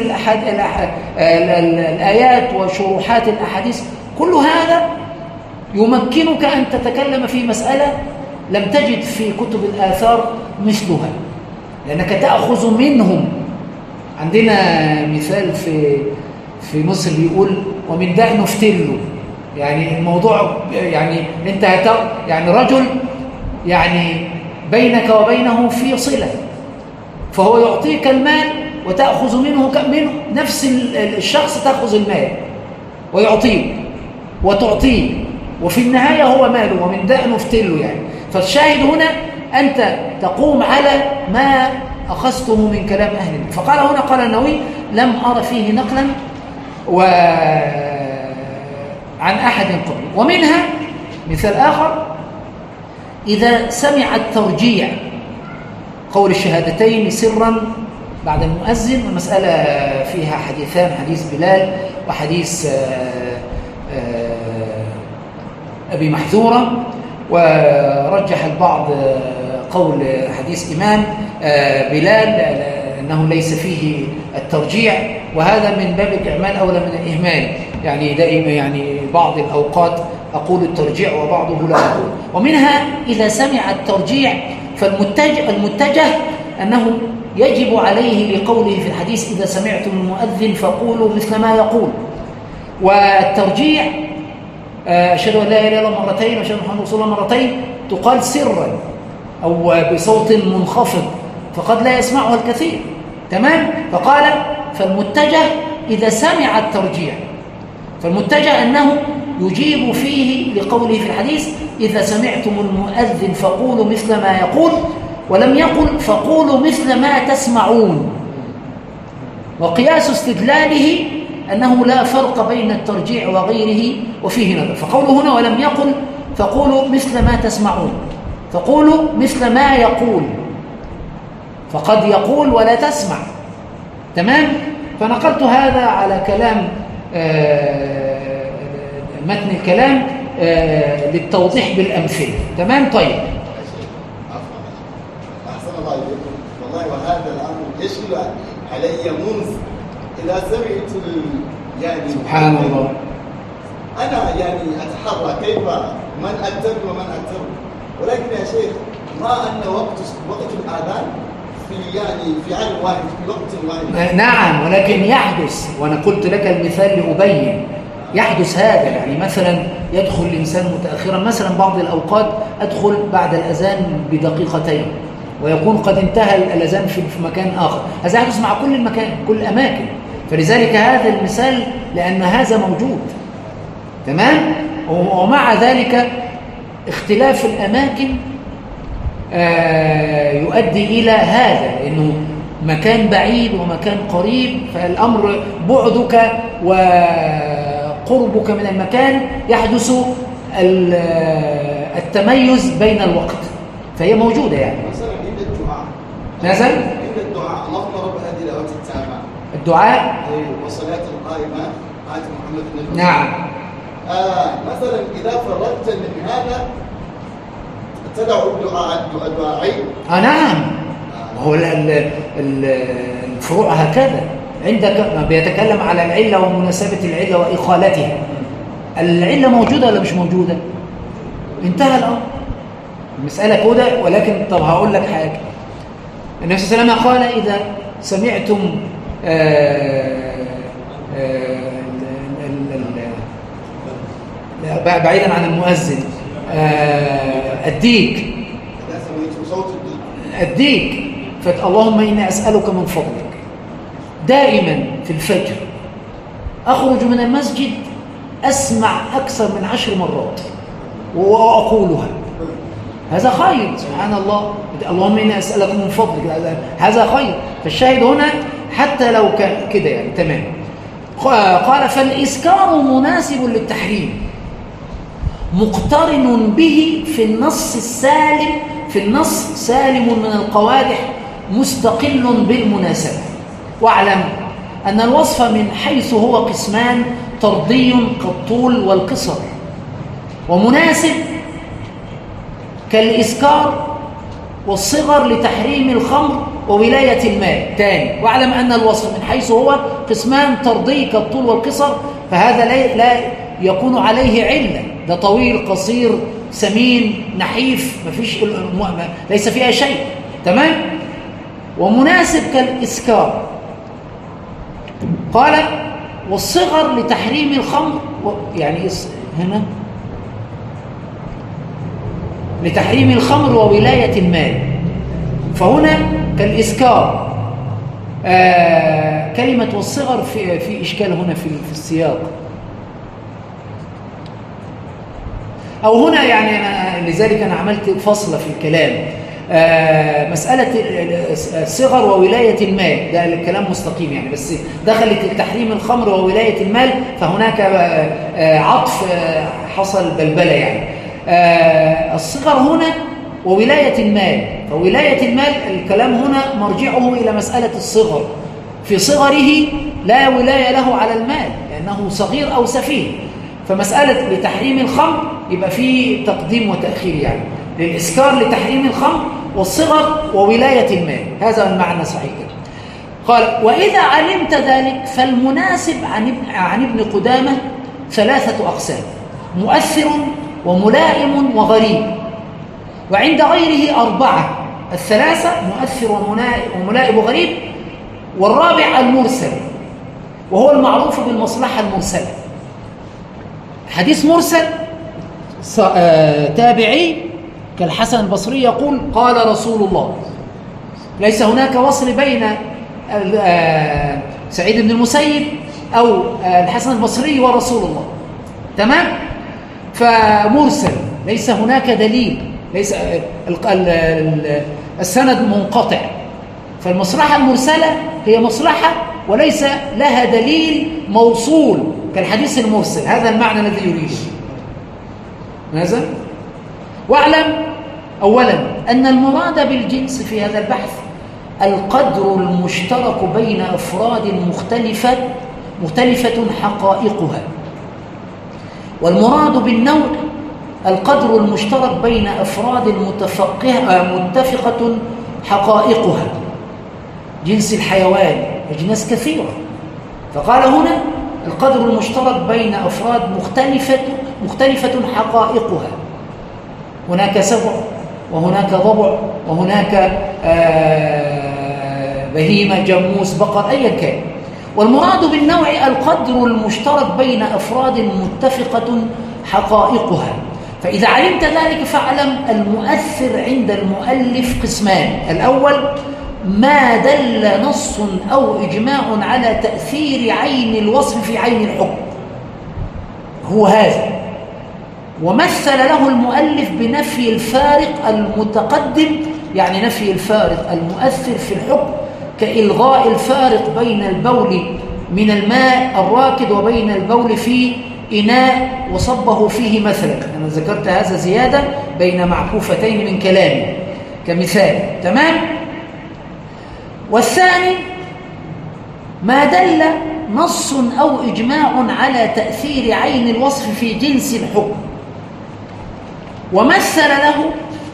الآيات وشروحات الأحاديث، كل هذا يمكنك أن تتكلم في مسألة لم تجد في كتب الآثار مثلها، لأنك تأخذ منهم. عندنا مثال في مصر بيقول ومن ده نفتله، يعني الموضوع يعني انت يعني رجل يعني بينك وبينه في صلة، فهو يعطيك المال وتأخذ منه نفس الشخص تأخذ المال ويعطيه وتعطيه، وفي النهاية هو ماله ومن ده نفتله يعني. فالشاهد هنا أنت تقوم على ما أخذته من كلام أهل العلم. فقال هنا قال النووي لم أرى فيه نقلا عن أحد قبل. ومنها مثال آخر إذا سمع الترجيع قول الشهادتين سرا بعد المؤذن، المسألة فيها حديثان، حديث بلال وحديث أبي محذورة، ورجح البعض قول حديث إمام بلال أنه ليس فيه الترجيع، وهذا من باب الإعمال أولى من الإهمال، يعني دائما يعني بعض الأوقات أقول الترجيع وبعضه لا أقول. ومنها إذا سمع الترجيع فالمتجه أنه يجب عليه لقوله في الحديث إذا سمعتم المؤذن فقولوا مثل ما يقول. والترجيع أشهد أن لا إله إلا الله مرتين وأشهد أن محمدا رسول الله مرتين تقال سرا أو بصوت منخفض فقد لا يسمعها الكثير، تمام؟ فقال فالمتجه إذا سمع الترجيع، فالمتجه أنه يجيب فيه لقوله في الحديث إذا سمعتم المؤذن فقولوا مثل ما يقول، ولم يقل فقولوا مثل ما تسمعون. وقياس استدلاله أنه لا فرق بين الترجيع وغيره وفيه نظر. فقوله هنا ولم يقل فقولوا مثل ما تسمعون، فقولوا مثل ما يقول، فقد يقول ولا تسمع، تمام؟ فنقلت هذا على كلام متن الكلام للتوضيح بالأمثلة، تمام؟ طيب أحسن الله إليكم. والله وهذا الأمر يشغل علي منذ إذا سمعت يعني سبحان الله، أنا يعني أتحرى كيف من أتبع ومن أتبع، ولكن يا شيخ ما أن وقت الآذان في عام واحد في وقت واحد. نعم، ولكن يحدث، وأنا قلت لك المثال لأبين يحدث هذا. يعني مثلا يدخل الإنسان متأخرا، مثلا بعض الأوقات أدخل بعد الأذان بدقيقتين ويكون قد انتهى الأذان في مكان آخر، هذا يحدث مع كل المكان كل الأماكن، فلذلك هذا المثال لأن هذا موجود، تمام؟ ومع ذلك اختلاف الأماكن يؤدي إلى هذا، لأنه مكان بعيد ومكان قريب، فالأمر بعدك وقربك من المكان يحدث التميز بين الوقت، فهي موجودة يعني. مثلا عند الدعاء، مثلا عند الدعاء اللهم رب هذه الأوقات التامة، الدعاء والصلاة القائمة آت محمد النبي. نعم. مثلا إذا فرغت من هذا تدعو الدعاءين. نعم، وهو الفروع هكذا. عندك بيتكلم على العلة ومناسبة العلة وإخالتها. العلة موجودة ولا مش موجودة؟ انتهى الأمر، المسألة كده. ولكن طب هقول لك حاجة، النبي صلى الله عليه وسلم قال إذا سمعتم بعيدا عن المؤذن، الديك، الديك، اللهم إني أسألك من فضلك. دائما في الفجر أخرج من المسجد أسمع أكثر من 10 مرات وأقولها، هذا خير. سبحان الله، اللهم إني أسألك من فضلك، هذا خير. فالشاهد هنا حتى لو كان كده يعني تمام. قال فالإسكار مناسب للتحريم مقترن به في النص السالم، في النص سالم من القوادح مستقل بالمناسبة. واعلم أن الوصف من حيث هو قسمان طردي كالطول والقصر، ومناسب كالإسكار والصغر لتحريم الخمر وولاية المال. تاني، واعلم أن الوصف من حيث هو قسمان طردي كالطول والقصر، فهذا لا يكون عليه علة، ده طويل قصير سمين نحيف، ليس فيها شيء، تمام. ومناسب كالإسكار، قال والصغر لتحريم الخمر، يعني هنا لتحريم الخمر وولاية المال، فهنا كالإسكار. كلمة والصغر في إشكال هنا في السياق، أو هنا يعني لذلك أنا عملت فصلة في الكلام. مسألة الصغر وولاية المال ده الكلام مستقيم يعني، بس دخلت التحريم الخمر وولاية المال، فهناك عطف حصل بلبلة يعني. الصغر هنا وولاية المال، فولاية المال الكلام هنا مرجعه إلى مسألة الصغر، في صغره لا ولاية له على المال لأنه صغير أو سفيه، فمسألة لتحريم الخمر يبقى فيه تقديم وتأخير يعني، للإسكار لتحريم الخمر، والصغر وولاية المال، هذا المعنى صحيح. قال وإذا علمت ذلك فالمناسب عن ابن قدامة 3 أقسام: مؤثر وملائم وغريب، وعند غيره 4: الثلاثة مؤثر وملائم وغريب، والرابع المرسل، وهو المعروف بالمصلحة المرسلة. حديث مرسل تابعي كالحسن البصري يقول قال رسول الله، ليس هناك وصل بين سعيد بن المسيب أو الحسن البصري ورسول الله، تمام؟ فمرسل ليس هناك دليل، ليس السند منقطع، فالمصلحة المرسلة هي مصلحة وليس لها دليل موصول كالحديث المرسل، هذا المعنى الذي يريده. ماذا؟ واعلم أولا أن المراد بالجنس في هذا البحث القدر المشترك بين أفراد مختلفة حقائقها، والمراد بالنوع القدر المشترك بين أفراد متفقة حقائقها. جنس الحيوان أجناس كثيرة، فقال هنا القدر المشترك بين أفراد مختلفة حقائقها، هناك سبع وهناك ضبع وهناك بهيمة جاموس بقر أيا كان، والمراد بالنوع القدر المشترك بين أفراد متفقة حقائقها. فإذا علمت ذلك فاعلم المؤثر عند المؤلف قسمان: الأول ما دل نص أو إجماع على تأثير عين الوصف في عين الحكم، هو هذا، ومثل له المؤلف بنفي الفارق المتقدم، يعني نفي الفارق المؤثر في الحكم كإلغاء الفارق بين البول من الماء الراكد وبين البول في إناء وصبه فيه مثلا. أنا ذكرت هذا زيادة بين معكوفتين من كلامي كمثال، تمام؟ والثاني ما دل نص أو إجماع على تأثير عين الوصف في جنس الحكم، ومثل له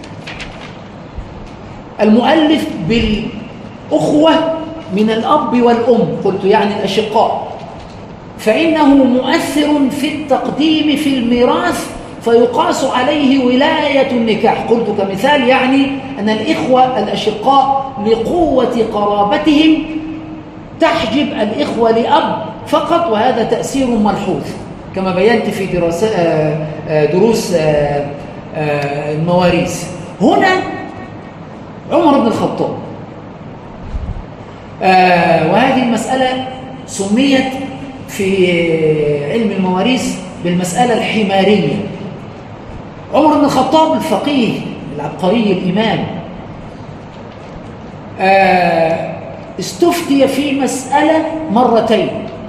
المؤلف بالأخوة من الأب والأم، قلت يعني الأشقاء، فإنه مؤثر في التقديم في الميراث فيقاس عليه ولاية النكاح. قلت كمثال يعني أن الإخوة الأشقاء لقوة قرابتهم تحجب الإخوة لأب فقط، وهذا تأثير ملحوظ. كما بينت في دروس المواريث. هنا عمر بن الخطاب، وهذه المسألة سميت في علم المواريث بالمسألة الحمارية. عمر بن الخطاب الفقيه العبقري الإمام استفتي في مسألة مرتين،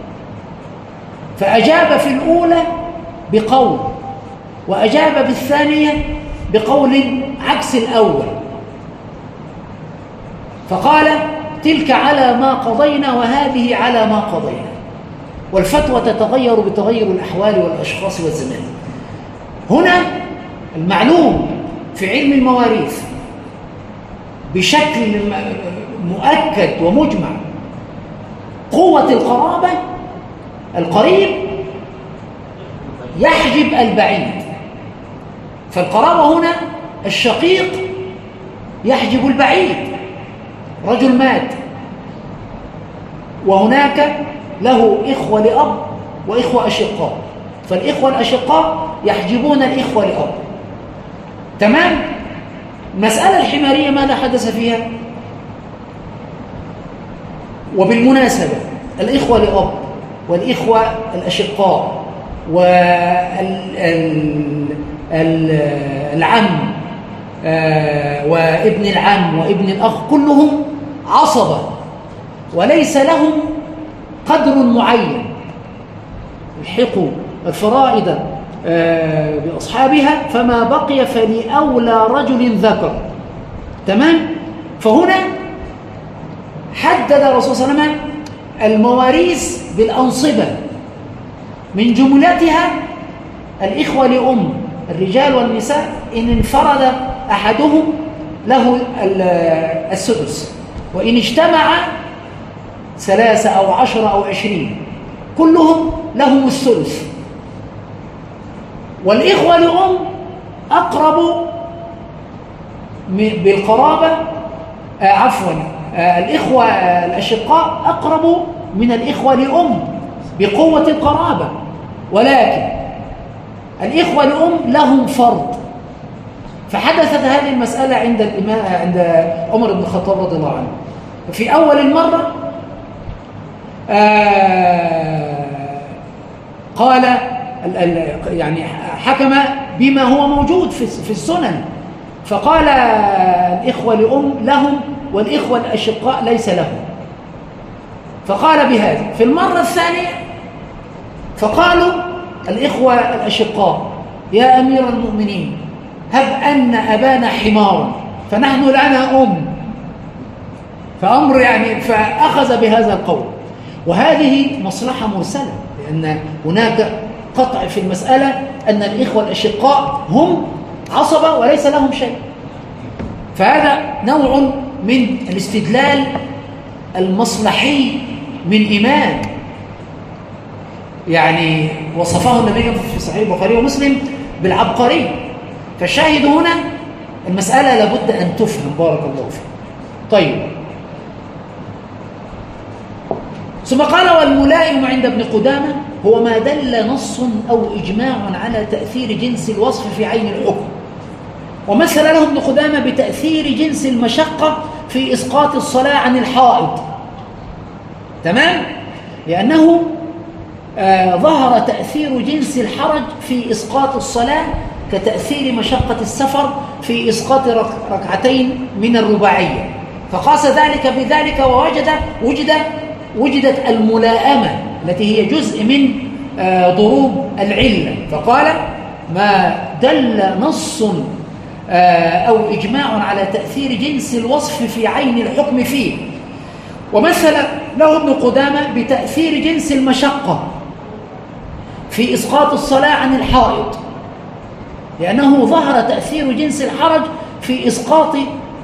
فأجاب في الأولى بقول، وأجاب بالثانية بقول عكس الأول، فقال تلك على ما قضينا وهذه على ما قضينا، والفتوى تتغير بتغير الأحوال والأشخاص والزمان. هنا المعلوم في علم المواريث بشكل مؤكد ومجمع قوة القرابة، القريب يحجب البعيد، فالقرابة هنا الشقيق يحجب البعيد. رجل مات وهناك له إخوة لأب وإخوة أشقاء، فالإخوة الأشقاء يحجبون الإخوة لأب. تمام؟ المسألة الحمارية ماذا حدث فيها؟ وبالمناسبة الإخوة لأب والإخوة الأشقاء والعم وابن العم وابن الأخ كلهم عصبة، وليس لهم قدر معين. الحقوا الفرائض بأصحابها فما بقي فلأولى رجل ذكر. تمام؟ فهنا حدد الرسول صلى الله عليه وسلم المواريث بالأنصبة، من جملتها الإخوة لأم الرجال والنساء إن انفرد أحدهم له السدس، وإن اجتمع 3 أو 10 أو 20 كلهم لهم الثلث. والإخوة لأم أقرب بالقرابة، الإخوة الأشقاء أقرب من الإخوة لأم بقوة القرابة، ولكن الإخوة لأم لهم فرض. فحدثت هذه المسألة عند عمر بن الخطاب رضي الله عنه. في أول المرة قال يعني حكم بما هو موجود في السنن، فقال الإخوة لأم لهم والإخوة الأشقاء ليس لهم، فقال بهذا. في المرة الثانية فقالوا الإخوة الأشقاء يا أمير المؤمنين هب أن أبانا حمارا فنحن لنا فأمر يعني فأخذ بهذا القول. وهذه مصلحة مرسلة، لأن هناك قطع في المسألة أن الإخوة الأشقاء هم عصبة وليس لهم شيء. فهذا نوع من الاستدلال المصلحي من إمام يعني وصفه النبي في صحيح البخاري ومسلم بالعبقري. فالشاهد هنا المسألة لابد أن تفهم. بارك الله فيك. طيب، ثم قال والملائم عند ابن قدامة هو ما دل نص أو إجماع على تأثير جنس الوصف في عين الحكم، ومثل له ابن قدامة بتأثير جنس المشقة في إسقاط الصلاة عن الحائض. تمام؟ لأنه ظهر تأثير جنس الحرج في إسقاط الصلاة كتأثير مشقة السفر في إسقاط ركعتين من الرباعية، فقاس ذلك بذلك وجدت الملائمة التي هي جزء من ضروب العلة، فقال ما دل نص أو إجماع على تأثير جنس الوصف في عين الحكم فيه. ومثل له ابن قدامة بتأثير جنس المشقة في إسقاط الصلاة عن الحائض، لأنه ظهر تأثير جنس الحرج في إسقاط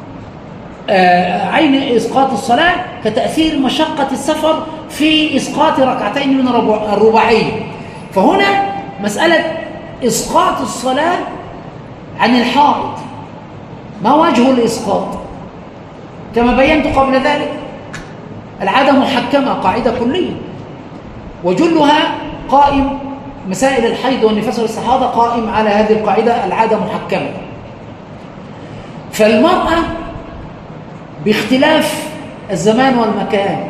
عين إسقاط الصلاة كتأثير مشقة السفر في إسقاط ركعتين من الرباعية. فهنا مسألة إسقاط الصلاة عن الحائض ما وجه الإسقاط؟ كما بينت قبل ذلك العادة محكمة قاعدة كلية، وجلها قائم مسائل الحيض والنفاس والاستحاضة قائم على هذه القاعدة العادة محكمة. فالمرأة باختلاف الزمان والمكان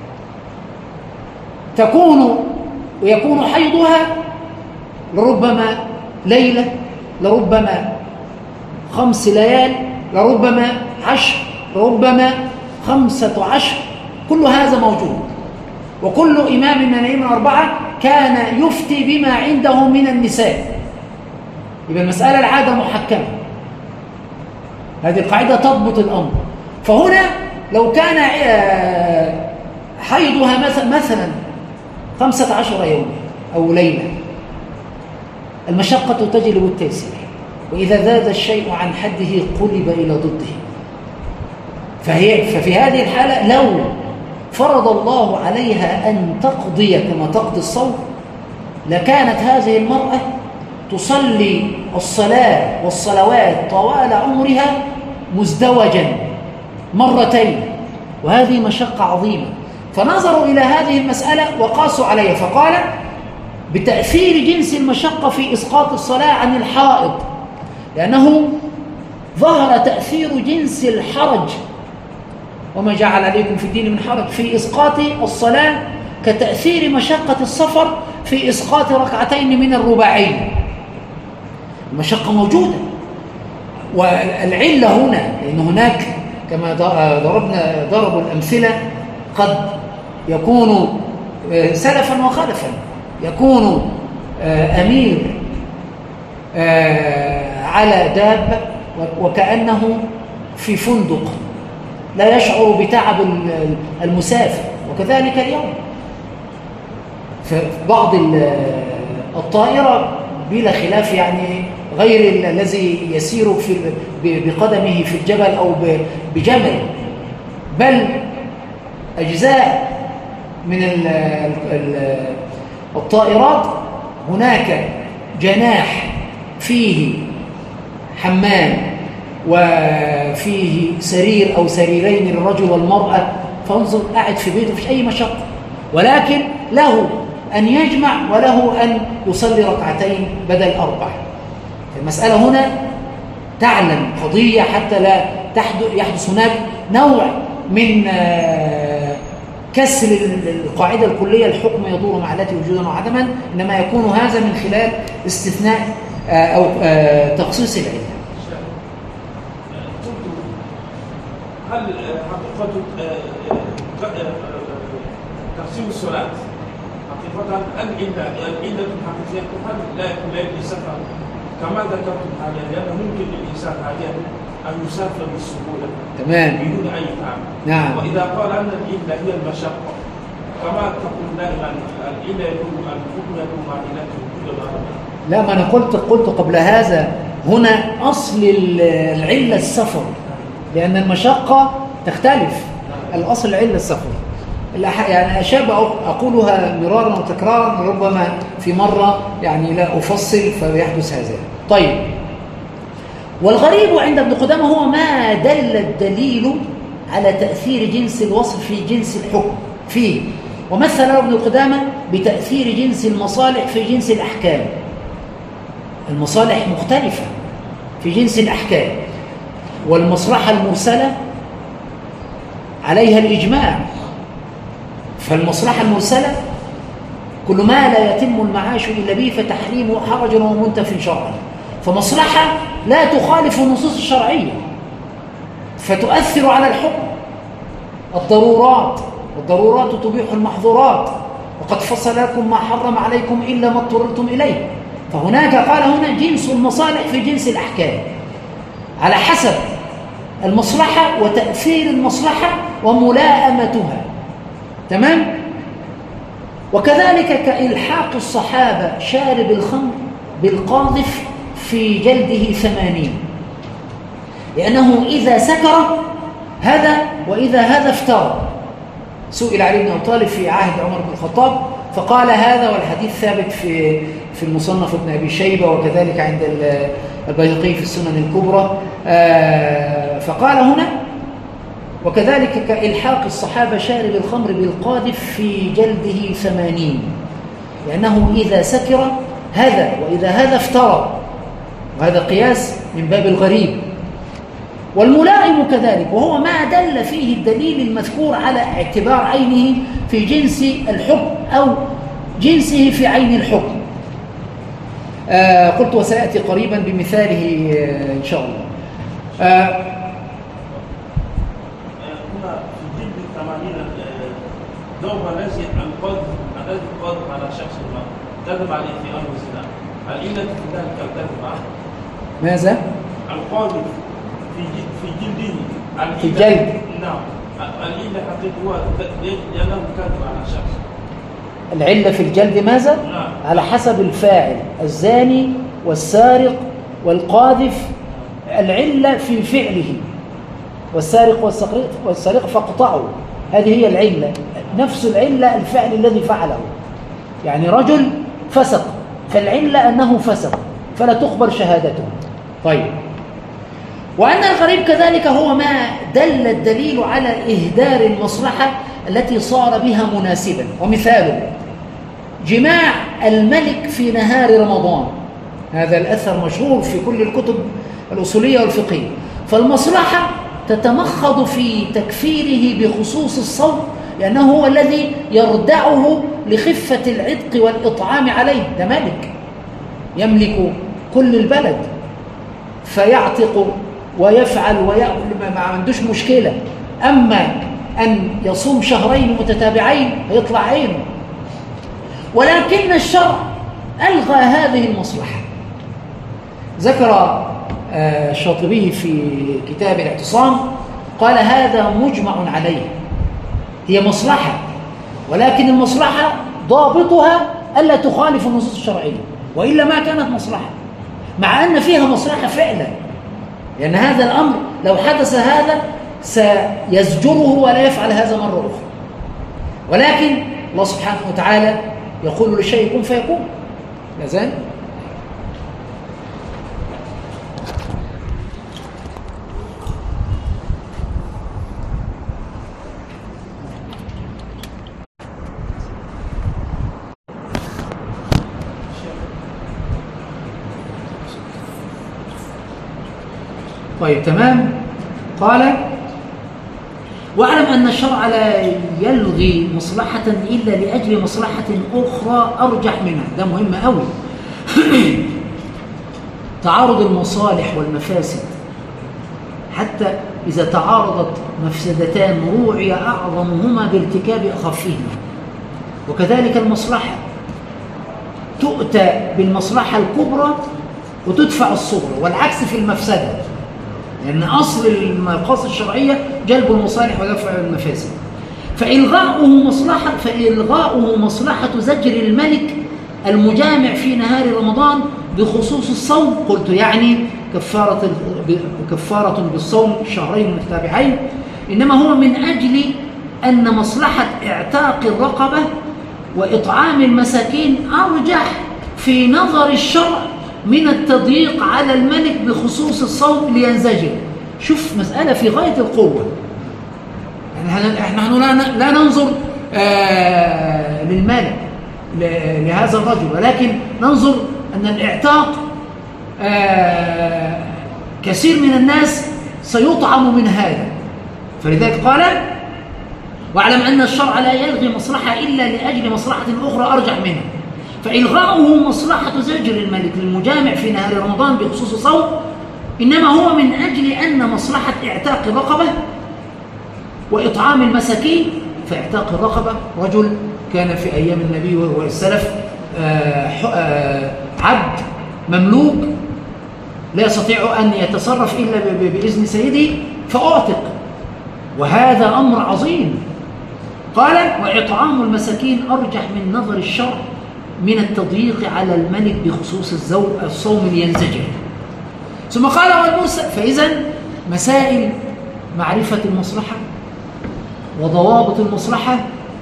ويكون حيضها لربما ليلة، لربما 5 ليال، لربما 10، لربما 15، كل هذا موجود. وكل إمام من الأئمة الأربعة كان يفتي بما عنده من النساء. يبقى المسألة العادة محكمة، هذه القاعدة تضبط الأمر. فهنا لو كان حيضها مثلا 15 يوم أو ليلة، المشقة تجلب التيسير، وإذا زاد الشيء عن حده قلب إلى ضده. ففي هذه الحالة لو فرض الله عليها أن تقضي كما تقضي الصوم، لكانت هذه المرأة تصلي الصلاة والصلوات طوال عمرها مزدوجا مرتين، وهذه مشقة عظيمة. فنظروا إلى هذه المسألة وقاسوا عليها، فقال بتأثير جنس المشقة في إسقاط الصلاة عن الحائض، لأنه ظهر تأثير جنس الحرج، وما جعل عليكم في الدين من حرج، في إسقاط الصلاة كتأثير مشقة السفر في إسقاط ركعتين من الرباعين. المشقة موجودة، والعلة هنا لأن هناك كما ضربوا الأمثلة قد يكون سلفا وخلفا، يكون أمير على دابة وكأنه في فندق لا يشعر بتعب المسافر، وكذلك اليوم فبعض الطائرة بلا خلاف، يعني غير الذي يسير بقدمه في الجبل أو بجمل، بل أجزاء من الطائرات هناك جناح فيه حمام وفيه سرير أو سريرين للرجل والمرأة، فانظر قاعد في بيته مفيش أي مشقة، ولكن له أن يجمع وله أن يصلي ركعتين بدل 4. المسألة هنا تعلم قضية حتى لا يحدث هناك نوع من كسر القاعدة الكلية الحكم يدور مع التي وجودا وعدما، إنما يكون هذا من خلال استثناء أو تخصيص العلة. هل حقيقة تقسيم الصلاة حقيقة العلة الحقيقية هل لا يكون لديه سفر كما ذكرتم حاليا، لأنه ممكن للإنسان حاليا أن يسافر بسهولة تمام بدون أي تعب. نعم. وإذا قال أن العلة هي المشقة كما تقول دائما العلة يكون الحكم يكون مع علته كل مرة. لا، ما أنا قلت قبل هذا هنا أصل العلة السفر، لأن المشقة تختلف. الأصل العلة السفر، يعني أشاب أقولها مرارا وتكرارا، ربما في مرة يعني لا أفصل فيحدث هذا. طيب، والغريب عند ابن قدامة هو ما دل الدليل على تأثير جنس الوصف في جنس الحكم فيه، ومثل ابن قدامة بتأثير جنس المصالح في جنس الأحكام. المصالح مختلفة في جنس الأحكام، والمصلحة المرسلة عليها الإجماع. فالمصلحة المرسلة كل ما لا يتم المعاش إلا به فتحريمه حرج ومنتف شرعا، فمصلحة لا تخالف النصوص الشرعية فتؤثر على الحكم. والضرورات تبيح المحظورات، وقد فصل لكم ما حرم عليكم إلا ما اضطررتم إليه. فهناك قال هنا جنس المصالح في جنس الأحكام على حسب المصلحة وتأثير المصلحة وملائمتها. تمام؟ وكذلك كإلحاق الصحابة شارب الخمر بالقاذف في جلده 80، لأنه إذا سكر هذا وإذا هذا افترى. سئل علي بن أبي طالب في عهد عمر بن الخطاب فقال هذا، والحديث ثابت في المصنف ابن أبي شيبة، وكذلك عند البيهقي في السنن الكبرى. فقال هنا وكذلك كإلحاق الصحابة شارب الخمر بالقاذف في جلده 80، لأنه إذا سكر هذا وإذا هذا افترى، وهذا قياس من باب الغريب. والملائم كذلك، وهو ما دل فيه الدليل المذكور على اعتبار عينه في جنس الحكم أو جنسه في عين الحكم. قلت وسيأتي قريبا بمثاله إن شاء الله. هنا في جلد 80 ضرب الذي القاذف على شخص ما كذب عليه في أمر الزنا، العلة في ذلك الكذب. ماذا؟ القاذف في جلده في الجلد. نعم، العلة حقيقة هو لأنه كذب على شخص. العلة في الجلد ماذا؟ نعم. على حسب الفاعل، الزاني والسارق والقاذف العلة في فعله، والسارق والسارق فاقطعوا، هذه هي العلة، نفس العلة الفعل الذي فعله. يعني رجل فسق، فالعلة أنه فسق فلا تقبل شهادته. طيب، وأن الغريب كذلك هو ما دل الدليل على إهدار المصلحة التي صار بها مناسبا. ومثاله جماع الملك في نهار رمضان، هذا الأثر مشهور في كل الكتب الأصولية والفقهية. فالمصلحة تتمخض في تكفيره بخصوص الصوم، لأنه هو الذي يردعه لخفة العتق والإطعام عليه. ده ملك يملك كل البلد، فيعتق ويفعل ما عندوش مشكلة. أما أن يصوم شهرين متتابعين يطلع عينه. ولكن الشرع ألغى هذه المصلحة. ذكر الشاطبي في كتاب الاعتصام قال هذا مجمع عليه، هي مصلحة، ولكن المصلحة ضابطها ألا تخالف النصوص الشرعية، وإلا ما كانت مصلحة، مع أن فيها مصلحة فعلا، لأن هذا الأمر لو حدث هذا سيزجره ولا يفعل هذا مرة أخرى. ولكن الله سبحانه وتعالى يقول للشيء كن فيكون. لازال طيب تمام. قال واعلم أن الشرع لا يلغي مصلحة إلا لأجل مصلحة أخرى أرجح منها. ده مهم قوي. تعارض المصالح والمفاسد، حتى إذا تعارضت مفسدتان روعي أعظمهما بارتكاب أخفهما. وكذلك المصلحة تؤتى بالمصلحة الكبرى وتدفع الصغرى، والعكس في المفسدة، لأن أصل المقاصد الشرعية جلب المصالح ودفع المفاسد. فإلغاؤه مصلحة زجر الملك المجامع في نهار رمضان بخصوص الصوم. قلت يعني كفارة بالصوم شهرين متتابعين، إنما هو من أجل أن مصلحة اعتاق الرقبة وإطعام المساكين أرجح في نظر الشرع من التضييق على الملك بخصوص الصوم لينزجر. شوف مسألة في غاية القوة. نحن لا ننظر للملك لهذا الرجل، ولكن ننظر أن الاعتاق كثير من الناس سيطعم من هذا. فلذلك قال واعلم أن الشرع لا يلغي مصلحة إلا لأجل مصلحة أخرى أرجح منها. فإلغاؤه مصلحة زجر الملك للمجامع في نهار رمضان بخصوص الصوم إنما هو من أجل أن مصلحة اعتاق الرقبة وإطعام المساكين. فاعتاق الرقبة، رجل كان في أيام النبي وهو السلف عبد مملوك لا يستطيع أن يتصرف إلا بإذن سيده فأعتق، وهذا أمر عظيم. قال وإطعام المساكين أرجح من نظر الشرع من التضييق على الملك بخصوص الصوم لينزجر. ثم قال والمرسل. فإذا مسائل معرفة المصلحة وضوابط المصلحة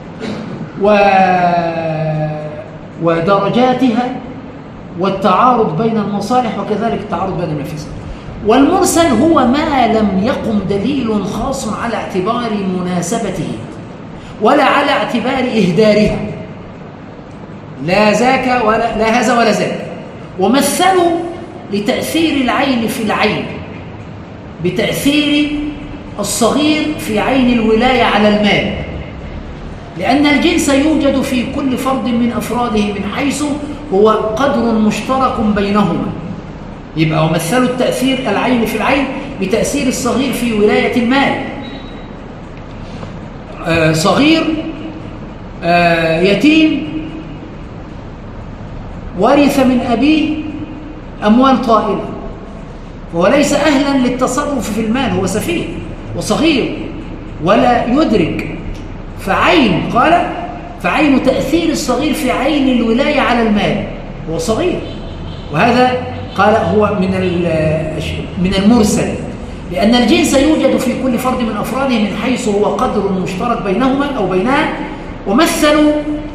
ودرجاتها والتعارض بين المصالح وكذلك التعارض بين المفاسد. والمرسل هو ما لم يقم دليل خاص على اعتبار مناسبته ولا على اعتبار إهدارها. لا ذاك ولا لا هذا ولا ذاك. ومثلوا لتأثير العين في العين بتأثير الصغير في عين الولاية على المال، لأن الجنس يوجد في كل فرد من أفراده من حيث هو قدر مشترك بينهما. يبقى ومثلوا التأثير العين في العين بتأثير الصغير في ولاية المال. صغير يتيم ورث من أبيه أموال طائلة، وهو ليس أهلا للتصرف في المال، هو سفيه وصغير ولا يدرك. فعين تأثير الصغير في عين الولاية على المال هو صغير، وهذا قال هو من المرسل، لأن الجنس يوجد في كل فرد من أفراده من حيث هو قدر مشترك بينهما أو بينها. ومثلوا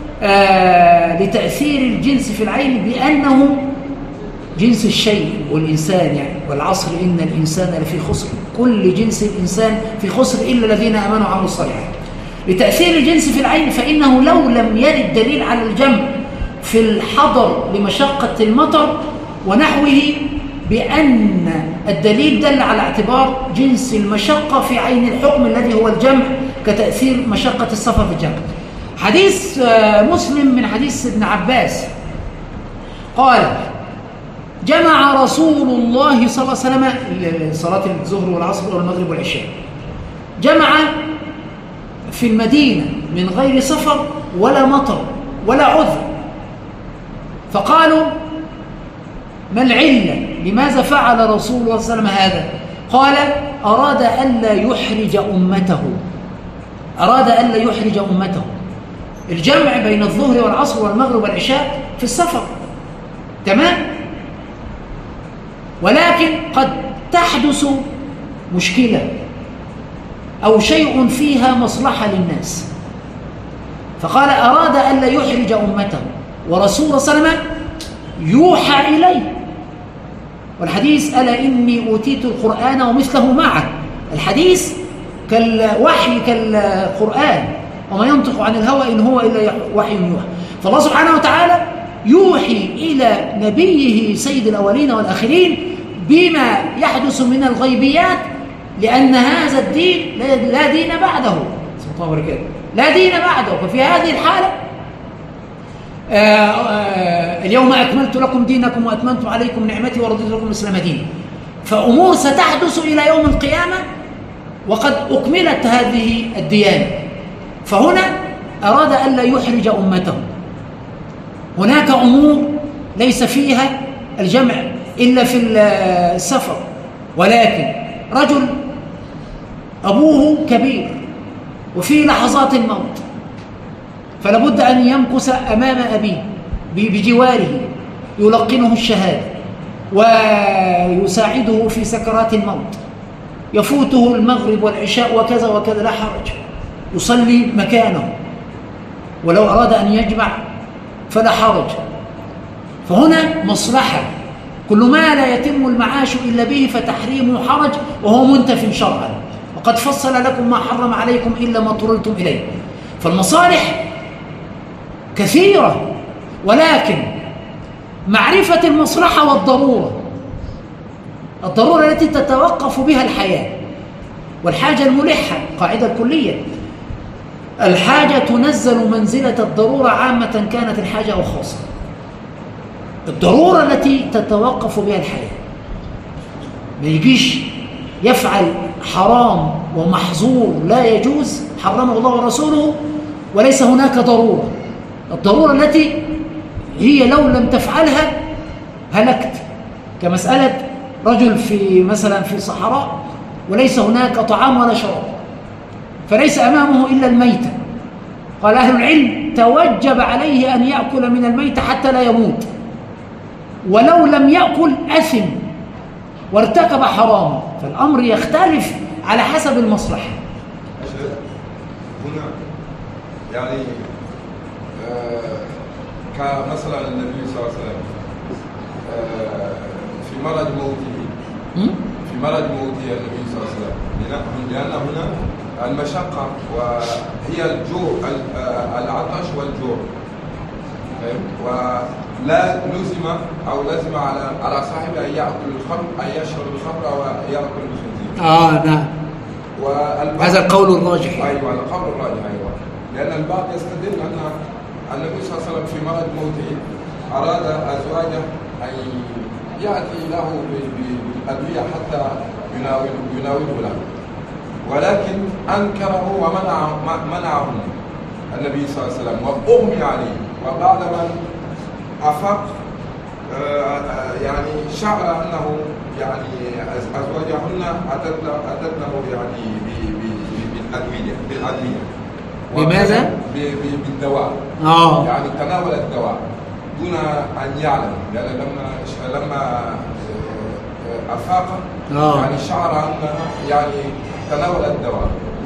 لتأثير الجنس في العين بأنه جنس الشيء والإنسان، يعني والعصر إن الإنسان لفي خسر، كل جنس الإنسان في خسر إلا الذين آمنوا وعملوا الصالحات. لتأثير الجنس في العين، فإنه لو لم يرد دليل على الجمع في الحضر لمشقة المطر ونحوه، بأن الدليل دل على اعتبار جنس المشقة في عين الحكم الذي هو الجمع، كتأثير مشقة السفر في الجمع. حديث مسلم من حديث ابن عباس قال: جمع رسول الله صلى الله عليه وسلم صلاة الظهر والعصر والمغرب والعشاء، جمع في المدينة من غير سفر ولا مطر ولا عذر، فقالوا: ما العلة؟ لماذا فعل رسول الله صلى الله عليه وسلم هذا؟ قال: أراد ألا يحرج أمته، أراد ألا يحرج أمته. الجمع بين الظهر والعصر والمغرب والعشاء في السفر، تمام؟ ولكن قد تحدث مشكلة أو شيء فيها مصلحة للناس، فقال أراد ألا يحرج أمته، ورسول الله صلى الله عليه وسلم يوحى إليه. والحديث: ألا إني أوتيت القرآن ومثله معه. الحديث كالوحي كالقرآن، وما ينطق عن الهوى إن هو إلا وحي يوحى. فالله سبحانه وتعالى يوحي إلى نبيه سيد الأولين والآخرين بما يحدث من الغيبيات، لأن هذا الدين لا دين بعده، لا دين بعده. ففي هذه الحالة اليوم أكملت لكم دينكم وأتممت عليكم نعمتي ورضيت لكم الإسلام دينا. فأمور ستحدث إلى يوم القيامة وقد أكملت هذه الديانة، فهنا أراد ألا يحرج أمته. هناك أمور ليس فيها الجمع إلا في السفر، ولكن رجل أبوه كبير وفي لحظات الموت، فلابد أن يمكث أمام أبيه بجواره، يلقنه الشهادة ويساعده في سكرات الموت، يفوته المغرب والعشاء وكذا وكذا، لا حرج، يصلي مكانه، ولو أراد أن يجمع فلا حرج. فهنا مصلحة، كل ما لا يتم المعاش إلا به فتحريمه حرج، وهو منتف شرعا، وقد فصل لكم ما حرم عليكم إلا ما اضطررتم إليه. فالمصالح كثيرة، ولكن معرفة المصلحة والضرورة التي تتوقف بها الحياة، والحاجة الملحة، قاعدة الكلية: الحاجة تنزل منزلة الضرورة عامة كانت الحاجة أو خاصة. الضرورة التي تتوقف بها الحياة، ما يجيش يفعل حرام ومحظور لا يجوز حرمه الله ورسوله وليس هناك ضرورة. الضرورة التي هي لو لم تفعلها هلكت، كمسألة رجل مثلا في صحراء وليس هناك طعام ولا شراب، فليس أمامه إلا الميتة. قال أهل العلم: توجب عليه أن يأكل من الميتة حتى لا يموت، ولو لم يأكل أثم وارتكب حراما. فالأمر يختلف على حسب المصلحة. هنا يعني كمثلا النبي صلى الله عليه وسلم في مرض موته النبي صلى الله عليه وسلم، لأن هنا المشقة وهي الجوع، العطش والجوع، ولا لزم أو لزم على صاحبه أن يأكل الخمر، أن يشرب الخمر أو يأكل الخنزير. نعم. هذا القول الراجح. أيوة القول الراجح. أيوة، لأن البعض يستدل أن النبي صلى الله عليه وسلم في مرض موته أراد أزواجه أن يأتي له بالأدوية حتى يناوله له، ولكن أنكره ومنعهم النبي صلى الله عليه وسلم وأغمي عليه. وبعد من أفاق يعني شعر أنه يعني أزواجهن أتت له يعني بالأدوية. بماذا؟ بالدواء. يعني تناول الدواء دون أن يعلم، يعني لما أفاق يعني شعر أنه يعني تناول الدواء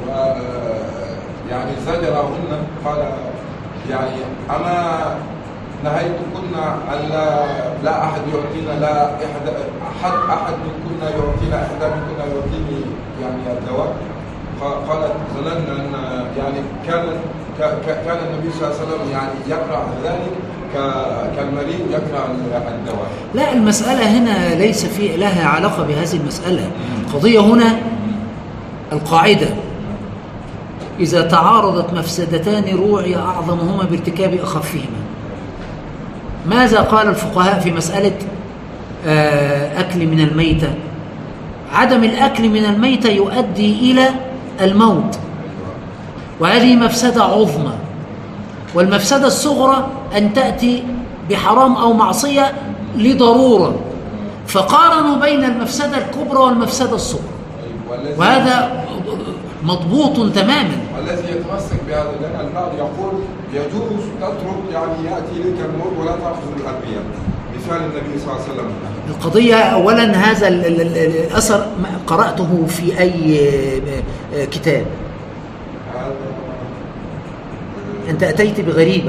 يعني زجرهن. قال يعني أما نهيتكن أن لا أحد يعطينا، لا أحد منكن يعطينا، إحدى منكن يعطيني يعني الدواء. قالت ظننا أن يعني كان النبي صلى الله عليه وسلم يعني يقرأ ذلك كالمريض يقرأ الدواء. لا، المسألة هنا ليس في لها علاقة بهذه المسألة. القضية هنا القاعدة: إذا تعارضت مفسدتان روعي أعظمهما بارتكاب أخفهما. ماذا قال الفقهاء في مسألة أكل من الميتة؟ عدم الأكل من الميتة يؤدي إلى الموت، وهذه مفسدة عظمى. والمفسدة الصغرى أن تأتي بحرام أو معصية لضرورة، فقارنوا بين المفسدة الكبرى والمفسدة الصغرى، وهذا مضبوط تماما. والذي يتمسك بهذا لأن البعض يقول يجوز تترك يعني يأتي لك الموت ولا تأخذ الأدوية، مثال النبي صلى الله عليه وسلم. القضية أولا هذا الأثر قرأته في أي كتاب؟ أنت أتيت بغريبة.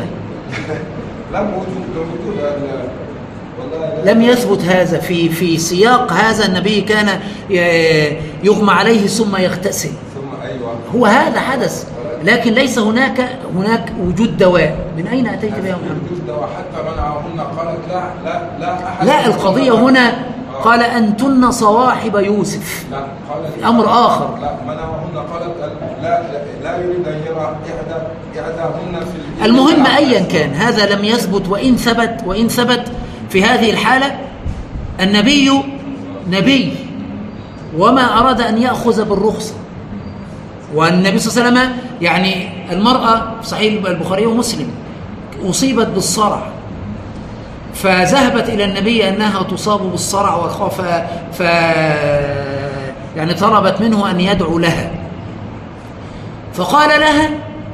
لم يثبت هذا في سياق هذا. النبي كان يغمى عليه ثم يغتسل، هو هذا حدث، لكن ليس هناك وجود دواء. من أين أتيت بها يا محمد؟ وجود دواء حتى منعهن. قالت لا أحد. لا، القضية هنا قال أنتن صواحب يوسف. لا، قالت أمر آخر. لا، منعهن. قالت لا يريد أن يرى إحداهن في المهم أيا كان هذا لم يثبت. وإن ثبت في هذه الحالة النبي نبي وما أراد أن يأخذ بالرخصة. والنبي صلى الله عليه وسلم يعني المرأة في صحيح البخاري ومسلم أصيبت بالصرع، فذهبت إلى النبي أنها تصاب بالصرع يعني طلبت منه أن يدعو لها، فقال لها: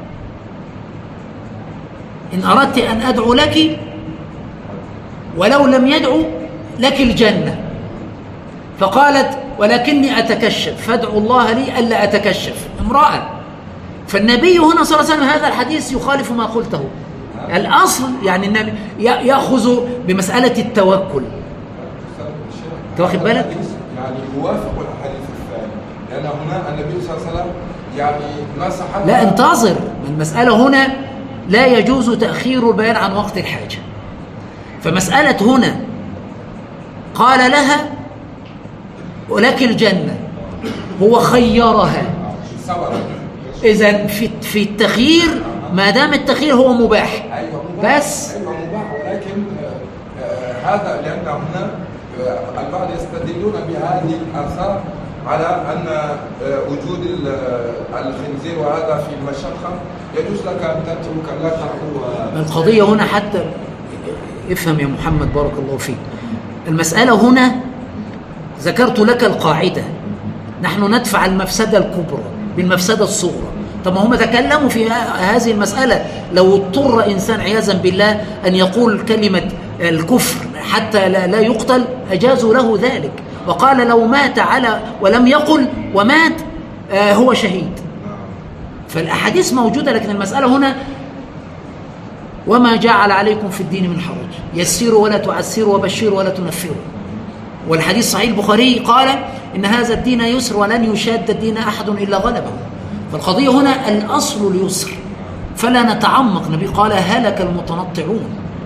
إن أردت أن أدعو لك ولو لم يدعو لك الجنة. فقالت: ولكني أتكشف، فادعوا الله لي ألا أتكشف. امرأة. فالنبي هنا صلى الله عليه وسلم هذا الحديث يخالف ما قلته. الأصل يعني النبي يأخذ بمسألة التوكل. تواخد بالك؟ يعني يوافق الحديث الثاني، لأن هنا النبي صلى الله عليه وسلم يعني نصح. لا، انتظر. المسألة هنا لا يجوز تأخير البيان عن وقت الحاجة. فمسألة هنا قال لها: ولك الجنة، هو خيرها. إذن في التخيير ما دام التخيير هو مباح. بس مباح، ولكن هذا لأن هنا البعض يستدلون بهذه الآثار على أن وجود الخنزير وهذا في المشقة يجوز لك أن تترك لا تأكل. القضية هنا حتى افهم يا محمد بارك الله فيك. المسألة هنا ذكرت لك القاعدة: نحن ندفع المفسدة الكبرى بالمفسدة الصغرى. طب ما هم تكلموا في هذه المسألة. لو اضطر إنسان عياذا بالله أن يقول كلمة الكفر حتى لا يقتل أجازوا له ذلك، وقال لو مات ولم يقل ومات هو شهيد. فالأحاديث موجودة، لكن المسألة هنا: وما جعل عليكم في الدين من حرج، يسروا ولا تعسروا وبشروا ولا تنفروا. والحديث صحيح البخاري قال: إن هذا الدين يسر ولن يشاد الدين أحد إلا غلبه. فالقضية هنا الأصل اليسر، فلا نتعمق. النبي قال: هلك المتنطعون.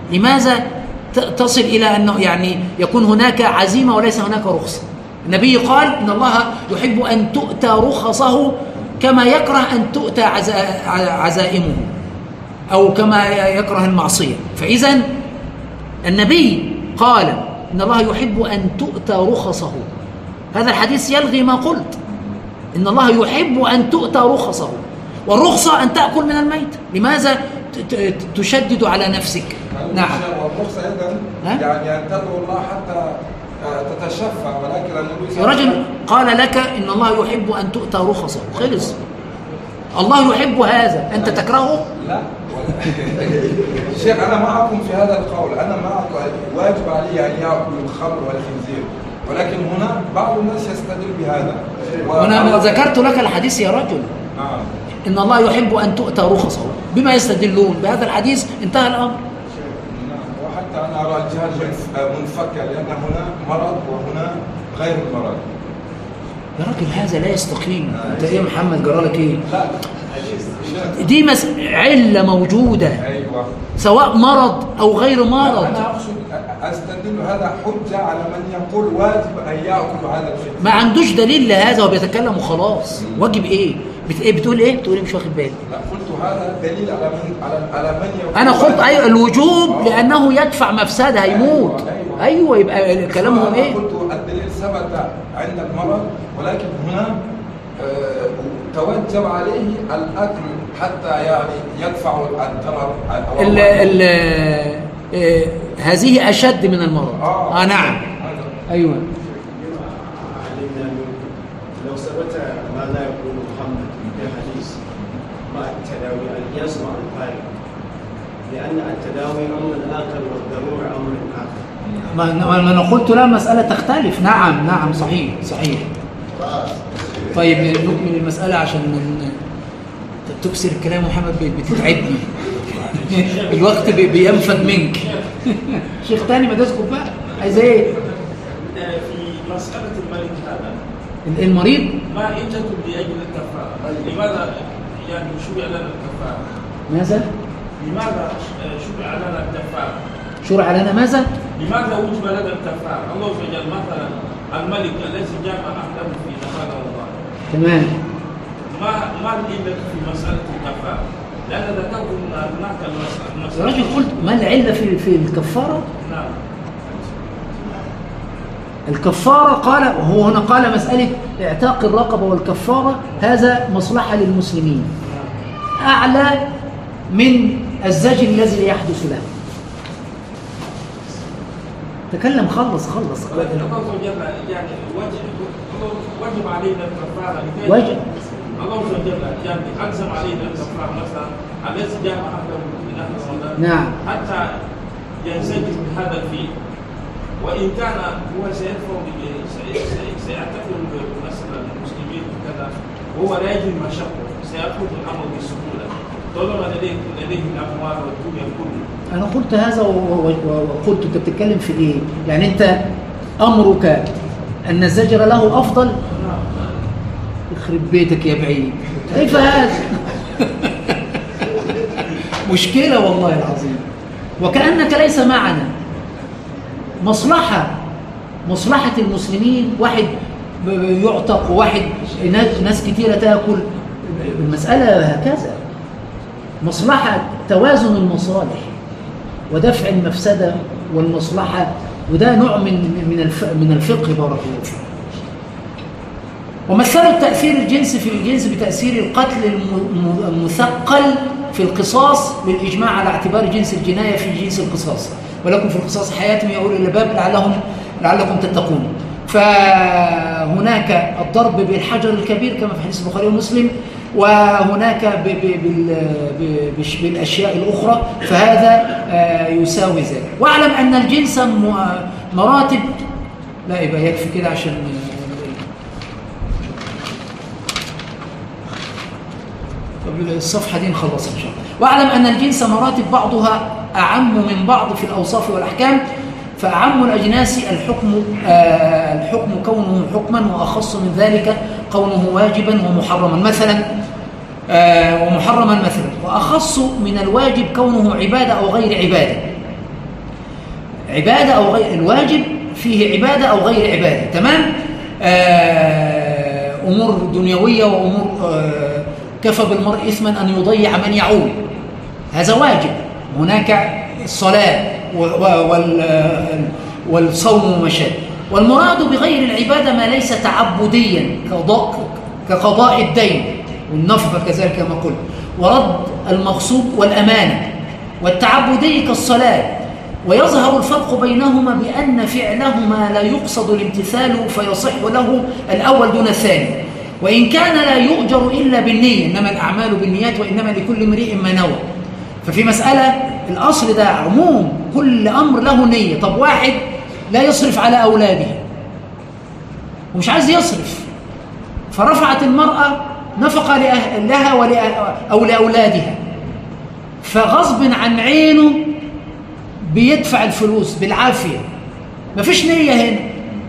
لماذا تصل إلى أنه يعني يكون هناك عزيمة وليس هناك رخصة؟ النبي قال إن الله يحب أن تؤتى رخصه كما يكره أن تؤتى عزائمه، أو كما يكره المعصية. فإذا النبي قال إن الله يحب أن تؤتى رخصه، هذا الحديث يلغي ما قلت. إن الله يحب أن تؤتى رخصه، والرخصة أن تأكل من الميت. لماذا تشدد على نفسك؟ نعم. والرخصة أيضا يعني أن تدعو الله حتى تتشفى، ولكن النبي صلى الله عليه رجل وسلم قال لك إن الله يحب أن تؤتى رخصه، خلص. الله يحب هذا، أنت تكرهه؟ لا. شيخ أنا معكم في هذا القول، أنا معكم واجب علي أن يأكل الخمر والخنزير، ولكن هنا بعض الناس يستدل بهذا. وأنا ذكرت لك الحديث يا رجل. نعم. إن الله يحب أن تؤتى رخصه، بما يستدلون بهذا الحديث انتهى الأمر. وحتى أنا أرى الجهل منفكة، لأن هنا مرض وهنا غير المرض. يا راجل هذا لا يستقيم. أنت إيه محمد جرالك إيه؟ لا. دي علة موجودة. أيوة. سواء مرض أو غير مرض. أنا أقصد أستدل هذا حجة على من يقول واجب أن يأكل هذا الشيء. ما عندوش دليل لهذا وبيتكلم وخلاص. واجب إيه؟ بتقول إيه؟ بتقول إيه مش واخد بالي؟ لا قلت هذا دليل على من يقول. أنا قلت أيوة الوجوب لأنه يدفع مفسدة، هيموت. أيوة يبقى كلامهم إيه؟ قلت الدليل ثبت عند المرض، ولكن هنا توجب عليه الأكل حتى يعني يدفع الضرر. هذه أشد من المرض. نعم. أيوة. لو ثبت ما لا يقول محمد في الحديث مع التداوي القياس مع الفارق، لأن التداوي أمر آخر والضرورة أمر آخر. ما أنا قلت لا، مسألة تختلف. نعم صحيح. طيب نكمل المسألة عشان تكسر الكلام. محمد بتتعبني. الوقت بينفد منك. شيخ تاني ما تسكت بقى. عايز ايه؟ في مسألة المريض هذا المريض ما عدة لأجل الكفارة، لماذا يعني شرع لنا الكفارة؟ ماذا؟ لماذا شرع لنا الكفارة؟ شرع لنا ماذا؟ لماذا وجب لنا الكفارة؟ الله وجل مثلا الملك الذي جامع أهله في نهار رمضان. تمام. ما العلة في مسألة الكفارة؟ لأن ذكرت أن هناك المسألة. يا راجل قلت ما العلة في الكفارة؟ نعم. الكفارة قال، وهو هنا قال مسألة اعتاق الرقبة والكفارة هذا مصلحة للمسلمين أعلى من الزجر الذي يحدث له. تكلم. خلص. يعني وجب علينا الكفارة. وجب. الله وجل يعني ألزم علينا الكفارة مثلا الذي جامع أهله في نهار رمضان. نعم. حتى ينسجم بهذا الفيل، وإن كان هو سيعتقل مثلا المسلمين وكذا وهو لا يجد مشقة، سيأخذ الأمر بسهولة طالما لديه الأموال والدنيا كله. أنا قلت هذا وقلت أنت بتتكلم في إيه؟ يعني أنت أمرك أن الزجر له أفضل؟ يخرب بيتك يا بعيد. كيف هذا؟ مشكلة والله العظيم. وكأنك ليس معنا. مصلحة المسلمين، واحد يعتق وواحد ناس كتيرة تأكل. المسألة هكذا. مصلحة توازن المصالح ودفع المفسدة والمصلحة، وده نوع من الفقه. بارك الله فيك. ومثلوا تأثير الجنس في الجنس بتأثير القتل المثقل في القصاص للإجماع على اعتبار جنس الجناية في جنس القصاص، ولكم في القصاص حياة يقول الباب لعلكم تتقون. فهناك الضرب بالحجر الكبير كما في حديث البخاري ومسلم، وهناك بالأشياء الأخرى، فهذا يساوي ذلك. واعلم أن الجنس مراتب. لا يبقى يكفي كده عشان الصفحة دي نخلص إن شاء الله. واعلم أن الجنس مراتب بعضها أعم من بعض في الأوصاف والأحكام، فأعم الأجناس الحكم كونه حكما، وأخص من ذلك كونه واجبا ومحرما مثلا، وأخص من الواجب كونه عبادة أو غير عبادة. عبادة أو غير الواجب فيه عبادة أو غير عبادة، تمام؟ أمور دنيوية وأمور كفى بالمرء إثما أن يضيع من يعول، هذا واجب. هناك الصلاة والصوم وما شابه. والمراد بغير العبادة ما ليس تعبديا كقضاء الدين والنفقة كذلك كما قلت، ورد المغصوب والأمانة. والتعبدي كالصلاة، ويظهر الفرق بينهما بأن فعلهما لا يقصد الامتثال فيصح له الأول دون الثاني، وإن كان لا يؤجر إلا بالنية، إنما الأعمال بالنيات وإنما لكل امرئ ما نوى. ففي مسألة الأصل ده عموم، كل أمر له نية. طب واحد لا يصرف على أولاده ومش عايز يصرف، فرفعت المرأة نفقة لها أو لأولادها، فغصب عن عينه بيدفع الفلوس بالعافية، مفيش نية هنا.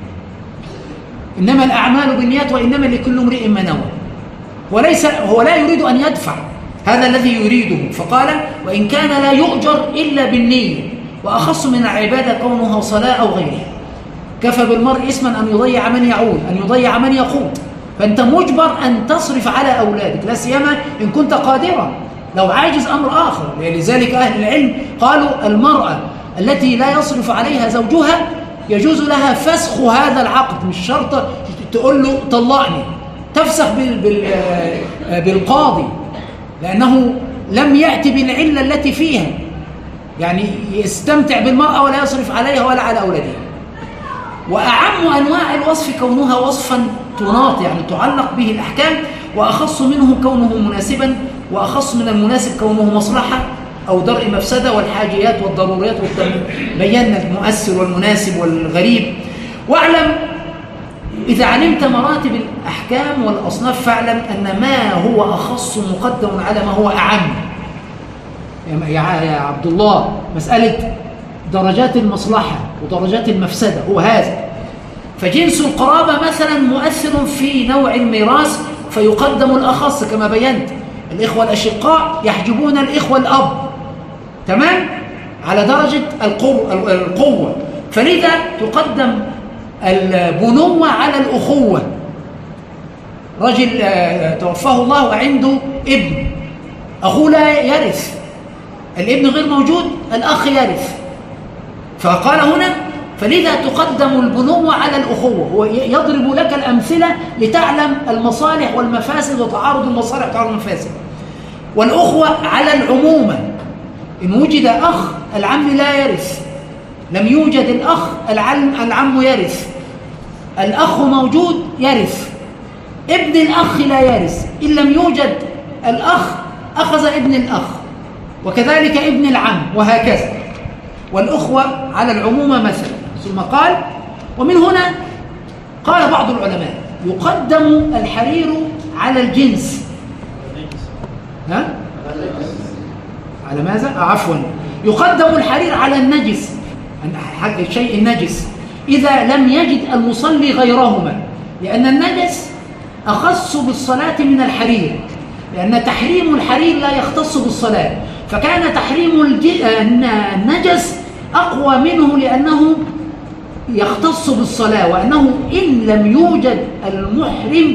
إنما الأعمال بالنيات وإنما لكل امرئ ما نوى، هو لا يريد أن يدفع، هذا الذي يريده. فقال وإن كان لا يؤجر إلا بالنية، وأخص من العبادة كونها صلاة أو غيرها. كفى بالمرء اسما أن يضيع من يعول، أن يضيع من يقوت. فأنت مجبر أن تصرف على أولادك، لا سيما إن كنت قادرا. لو عاجز أمر آخر، لذلك أهل العلم قالوا المرأة التي لا يصرف عليها زوجها يجوز لها فسخ هذا العقد، مش شرط تقول له طلقني، تفسخ بالقاضي، لأنه لم يأتي بالعلة التي فيها، يعني يستمتع بالمرأة ولا يصرف عليها ولا على أولادها. وأعم أنواع الوصف كونها وصفا تناط، يعني تعلق به الأحكام، وأخص منه كونه مناسبا، وأخص من المناسب كونه مصلحة أو درء مفسدة، والحاجيات والضروريات بينا المؤثر والمناسب والغريب. واعلم إذا علمت مراتب الأحكام والأصناف فاعلم أن ما هو أخص مقدم على ما هو أعم. يا عبد الله، مسألة درجات المصلحة ودرجات المفسدة هو هذا. فجنس القرابة مثلا مؤثر في نوع الميراث فيقدم الأخص كما بينت. الإخوة الأشقاء يحجبون الإخوة الأب، تمام، على درجة القوة، فلذا تقدم البنوة على الأخوة. رجل توفاه الله وعنده ابن، أخوه لا يرث، الابن غير موجود، الأخ يرث. فقال هنا فلذا تقدم البنوة على الأخوة. هو يضرب لك الأمثلة لتعلم المصالح والمفاسد وتعارض المصالح وتعارض المفاسد. والأخوة على العمومة، إن وجد أخ العم لا يرث، لم يوجد الأخ العم يرث، الأخ موجود يرث، ابن الأخ لا يرث، إن لم يوجد الأخ أخذ ابن الأخ، وكذلك ابن العم، وهكذا. والأخوة على العمومة مثلا. ثم قال ومن هنا قال بعض العلماء يقدم الحرير على الجنس. ها؟ على ماذا؟ عفوا، يقدم الحرير على النجس، الشيء النجس، إذا لم يجد المصلي غيرهما، لأن النجس أخص بالصلاة من الحرير، لأن تحريم الحرير لا يختص بالصلاة، فكان تحريم النجس أقوى منه لأنه يختص بالصلاة، وأنه إن لم يوجد المحرم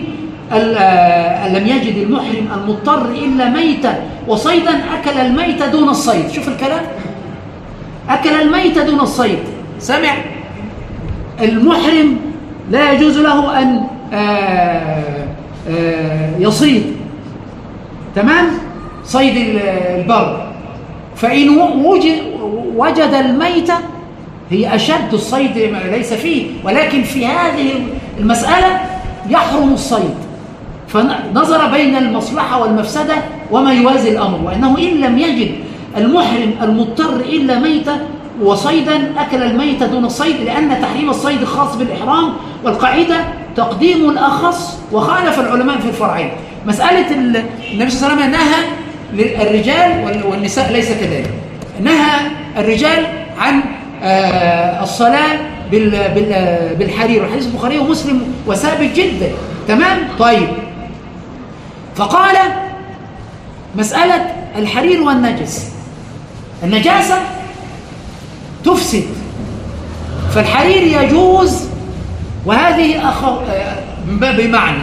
لم يجد المحرم المضطر إلا ميتا وصيدا أكل الميت دون الصيد. شوف الكلام، أكل الميت دون الصيد. سمع؟ المحرم لا يجوز له أن يصيد، تمام، صيد البر. فإن وجد الميت هي أشد الصيد ليس فيه، ولكن في هذه المسألة يحرم الصيد. فنظر بين المصلحة والمفسدة وما يوازي الأمر، وأنه إن لم يجد المحرم المضطر إلا ميتة وصيدا أكل الميت دون الصيد، لأن تحريم الصيد خاص بالإحرام، والقاعدة تقديم الأخص. وخالف العلماء في الفرعين. مسألة النبي صلى الله عليه وسلم نهى للرجال والنساء ليس كذلك، نهى الرجال عن الصلاة بالحرير، والحديث البخاري ومسلم وثابت جدا، تمام. طيب، فقال مسألة الحرير والنجس، النجاسة تفسد فالحرير يجوز، وهذه بمعنى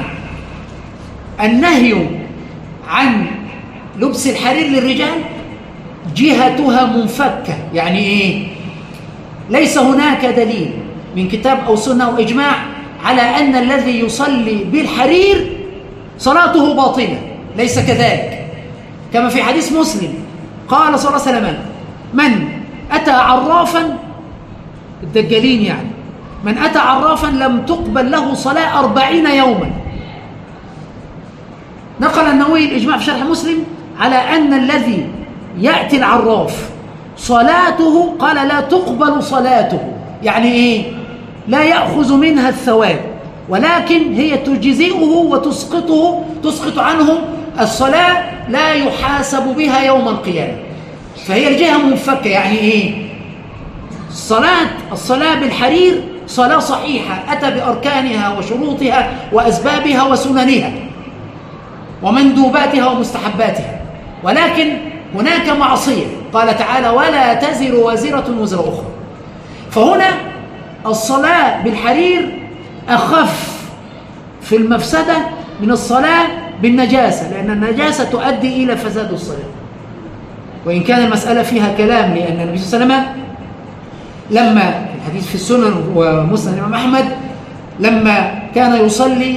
النهي عن لبس الحرير للرجال جهتها منفكة. يعني إيه؟ ليس هناك دليل من كتاب أو سنة أو إجماع على أن الذي يصلي بالحرير صلاته باطلة، ليس كذلك. كما في حديث مسلم قال صلى الله عليه وسلم: من أتى عرافا، الدجالين يعني، من أتى عرافا لم تقبل له صلاة 40 يوما. نقل النووي الإجماع في شرح مسلم على أن الذي يأتي العراف صلاته، قال لا تقبل صلاته. يعني إيه؟ لا يأخذ منها الثواب، ولكن هي تجزئه وتسقطه، تسقط عنه الصلاة، لا يحاسب بها يوم القيامة. فهي الجهة منفكة. يعني إيه؟ الصلاة بالحرير صلاة صحيحة أتى بأركانها وشروطها وأسبابها وسننها ومندوباتها ومستحباتها، ولكن هناك معصية. قال تعالى: ولا تزر وازرة وزر أخرى. فهنا الصلاة بالحرير أخف في المفسدة من الصلاة بالنجاسة، لأن النجاسة تؤدي إلى فساد الصلاة. وإن كان المسألة فيها كلام، لأن النبي صلى الله عليه وسلم لما الحديث في السنن ومسند الإمام أحمد لما كان يصلي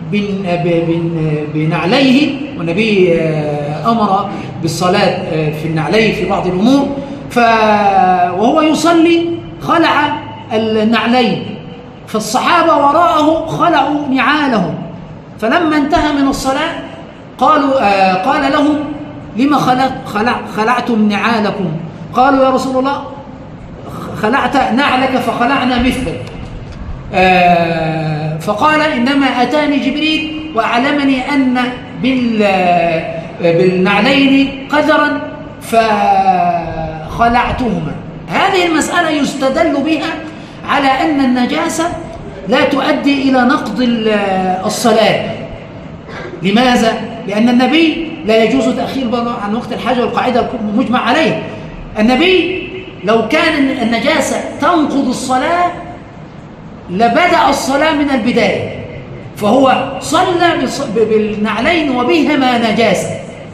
بنعليه، والنبي أمر بالصلاة في النعليه في بعض الأمور، وهو يصلي خلع النعلين، فالصحابة وراءه خلعوا نعالهم، فلما انتهى من الصلاة قال لهم: لما خلعتم نعالكم؟ قالوا: يا رسول الله خلعت نعلك فخلعنا مثلك. فقال: إنما أتاني جبريل وأعلمني أن بالنعلين قدرا فخلعتهما. هذه المسألة يستدل بها على أن النجاسة لا تؤدي إلى نقض الصلاة. لماذا؟ لأن النبي لا يجوز تأخير عن وقت الحاجة، والقاعدة مجمع عليه. النبي لو كان النجاسة تنقض الصلاة لبدأ الصلاة من البداية، فهو صلى بالنعلين وبهما نجاسة،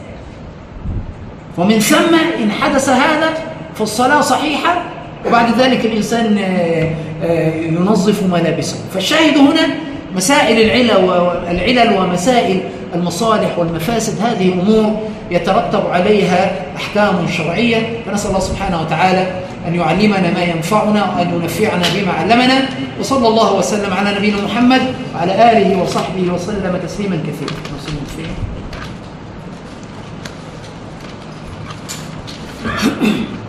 ومن ثم إن حدث هذا فالصلاة صحيحة، وبعد ذلك الإنسان ينظف ملابسه. فالشاهد هنا مسائل العلل ومسائل المصالح والمفاسد، هذه أمور يترتب عليها أحكام شرعية. فنسأل الله سبحانه وتعالى أن يعلمنا ما ينفعنا وأن ينفعنا بما علمنا، وصلى الله وسلم على نبينا محمد وعلى آله وصحبه وسلم تسليما كثيرا.